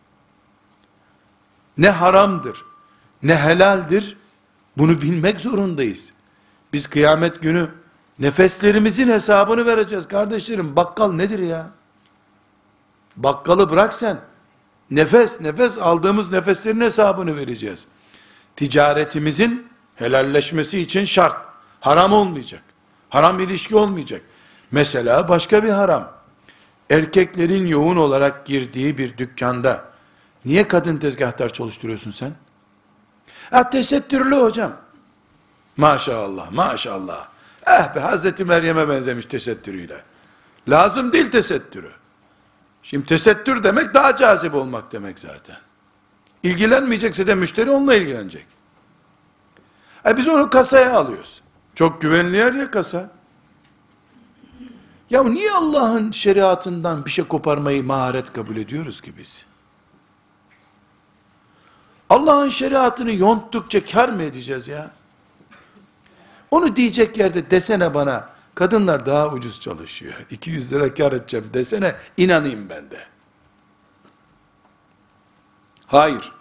Ne haramdır, ne helaldir, bunu bilmek zorundayız. Biz kıyamet günü nefeslerimizin hesabını vereceğiz kardeşlerim. Bakkal nedir ya? Bakkalı bırak sen. Nefes aldığımız nefeslerin hesabını vereceğiz. Ticaretimizin helalleşmesi için şart. Haram olmayacak. Haram ilişki olmayacak. Mesela başka bir haram. Erkeklerin yoğun olarak girdiği bir dükkanda niye kadın tezgahtar çalıştırıyorsun sen? Tesettürlü hocam. Maşallah, maşallah. Be Hazreti Meryem'e benzemiş tesettürüyle. Lazım değil tesettürü. Şimdi tesettür demek daha cazip olmak demek zaten. İlgilenmeyecekse de müşteri onunla ilgilenecek. Biz onu kasaya alıyoruz. Çok güvenli yer ya kasa. Ya niye Allah'ın şeriatından bir şey koparmayı maharet kabul ediyoruz ki biz? Allah'ın şeriatını yonttukça kar mı edeceğiz ya? Onu diyecek yerde desene bana, kadınlar daha ucuz çalışıyor. 200 lira kar edeceğim desene, inanayım ben de. Hayır.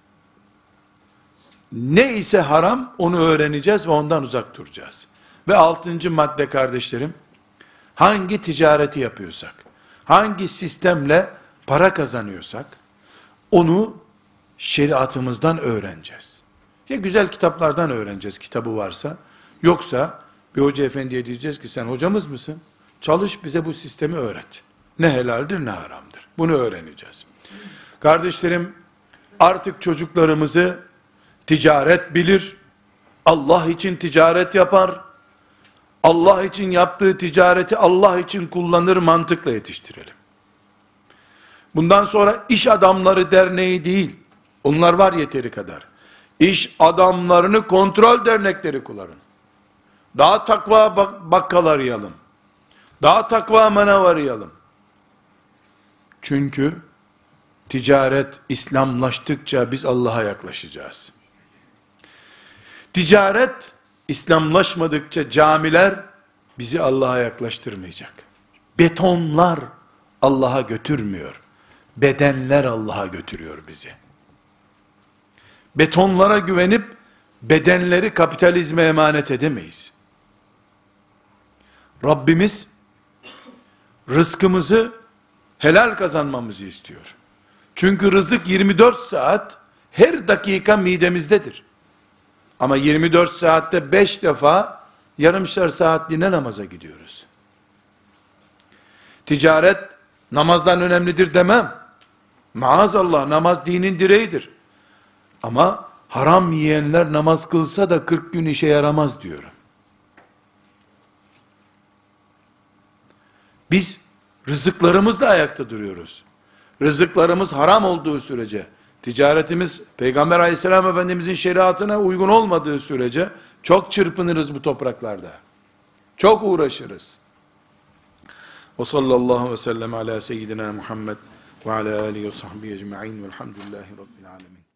Ne ise haram, onu öğreneceğiz ve ondan uzak duracağız. Ve 6. madde kardeşlerim, hangi ticareti yapıyorsak, hangi sistemle para kazanıyorsak, onu şeriatımızdan öğreneceğiz. Ya güzel kitaplardan öğreneceğiz, kitabı varsa, yoksa bir hoca efendiye diyeceğiz ki sen hocamız mısın? Çalış bize bu sistemi öğret. Ne helaldir ne haramdır. Bunu öğreneceğiz. Kardeşlerim, artık çocuklarımızı ticaret bilir, Allah için ticaret yapar, Allah için yaptığı ticareti Allah için kullanır mantıkla yetiştirelim. Bundan sonra iş adamları derneği değil, onlar var yeteri kadar. İş adamlarını kontrol dernekleri kullanın. Daha takva bakkal arayalım. Daha takva manav arayalım. Çünkü ticaret İslamlaştıkça biz Allah'a yaklaşacağız. Ticaret İslamlaşmadıkça camiler bizi Allah'a yaklaştırmayacak. Betonlar Allah'a götürmüyor. Bedenler Allah'a götürüyor bizi. Betonlara güvenip bedenleri kapitalizme emanet edemeyiz. Rabbimiz rızkımızı helal kazanmamızı istiyor. Çünkü rızık 24 saat her dakika midemizdedir. Ama 24 saatte 5 defa yarımşar saatliğine namaza gidiyoruz. Ticaret namazdan önemlidir demem. Maazallah, namaz dinin direğidir. Ama haram yiyenler namaz kılsa da 40 gün işe yaramaz diyorum. Biz rızıklarımızla ayakta duruyoruz. Rızıklarımız haram olduğu sürece, ticaretimiz Peygamber aleyhisselam efendimizin şeriatına uygun olmadığı sürece, çok çırpınırız bu topraklarda. Çok uğraşırız. Ve sallallahu ve sellem ala seyyidina Muhammed ve ala alihi ve sahbihi ecma'in velhamdülillahi rabbil alemin.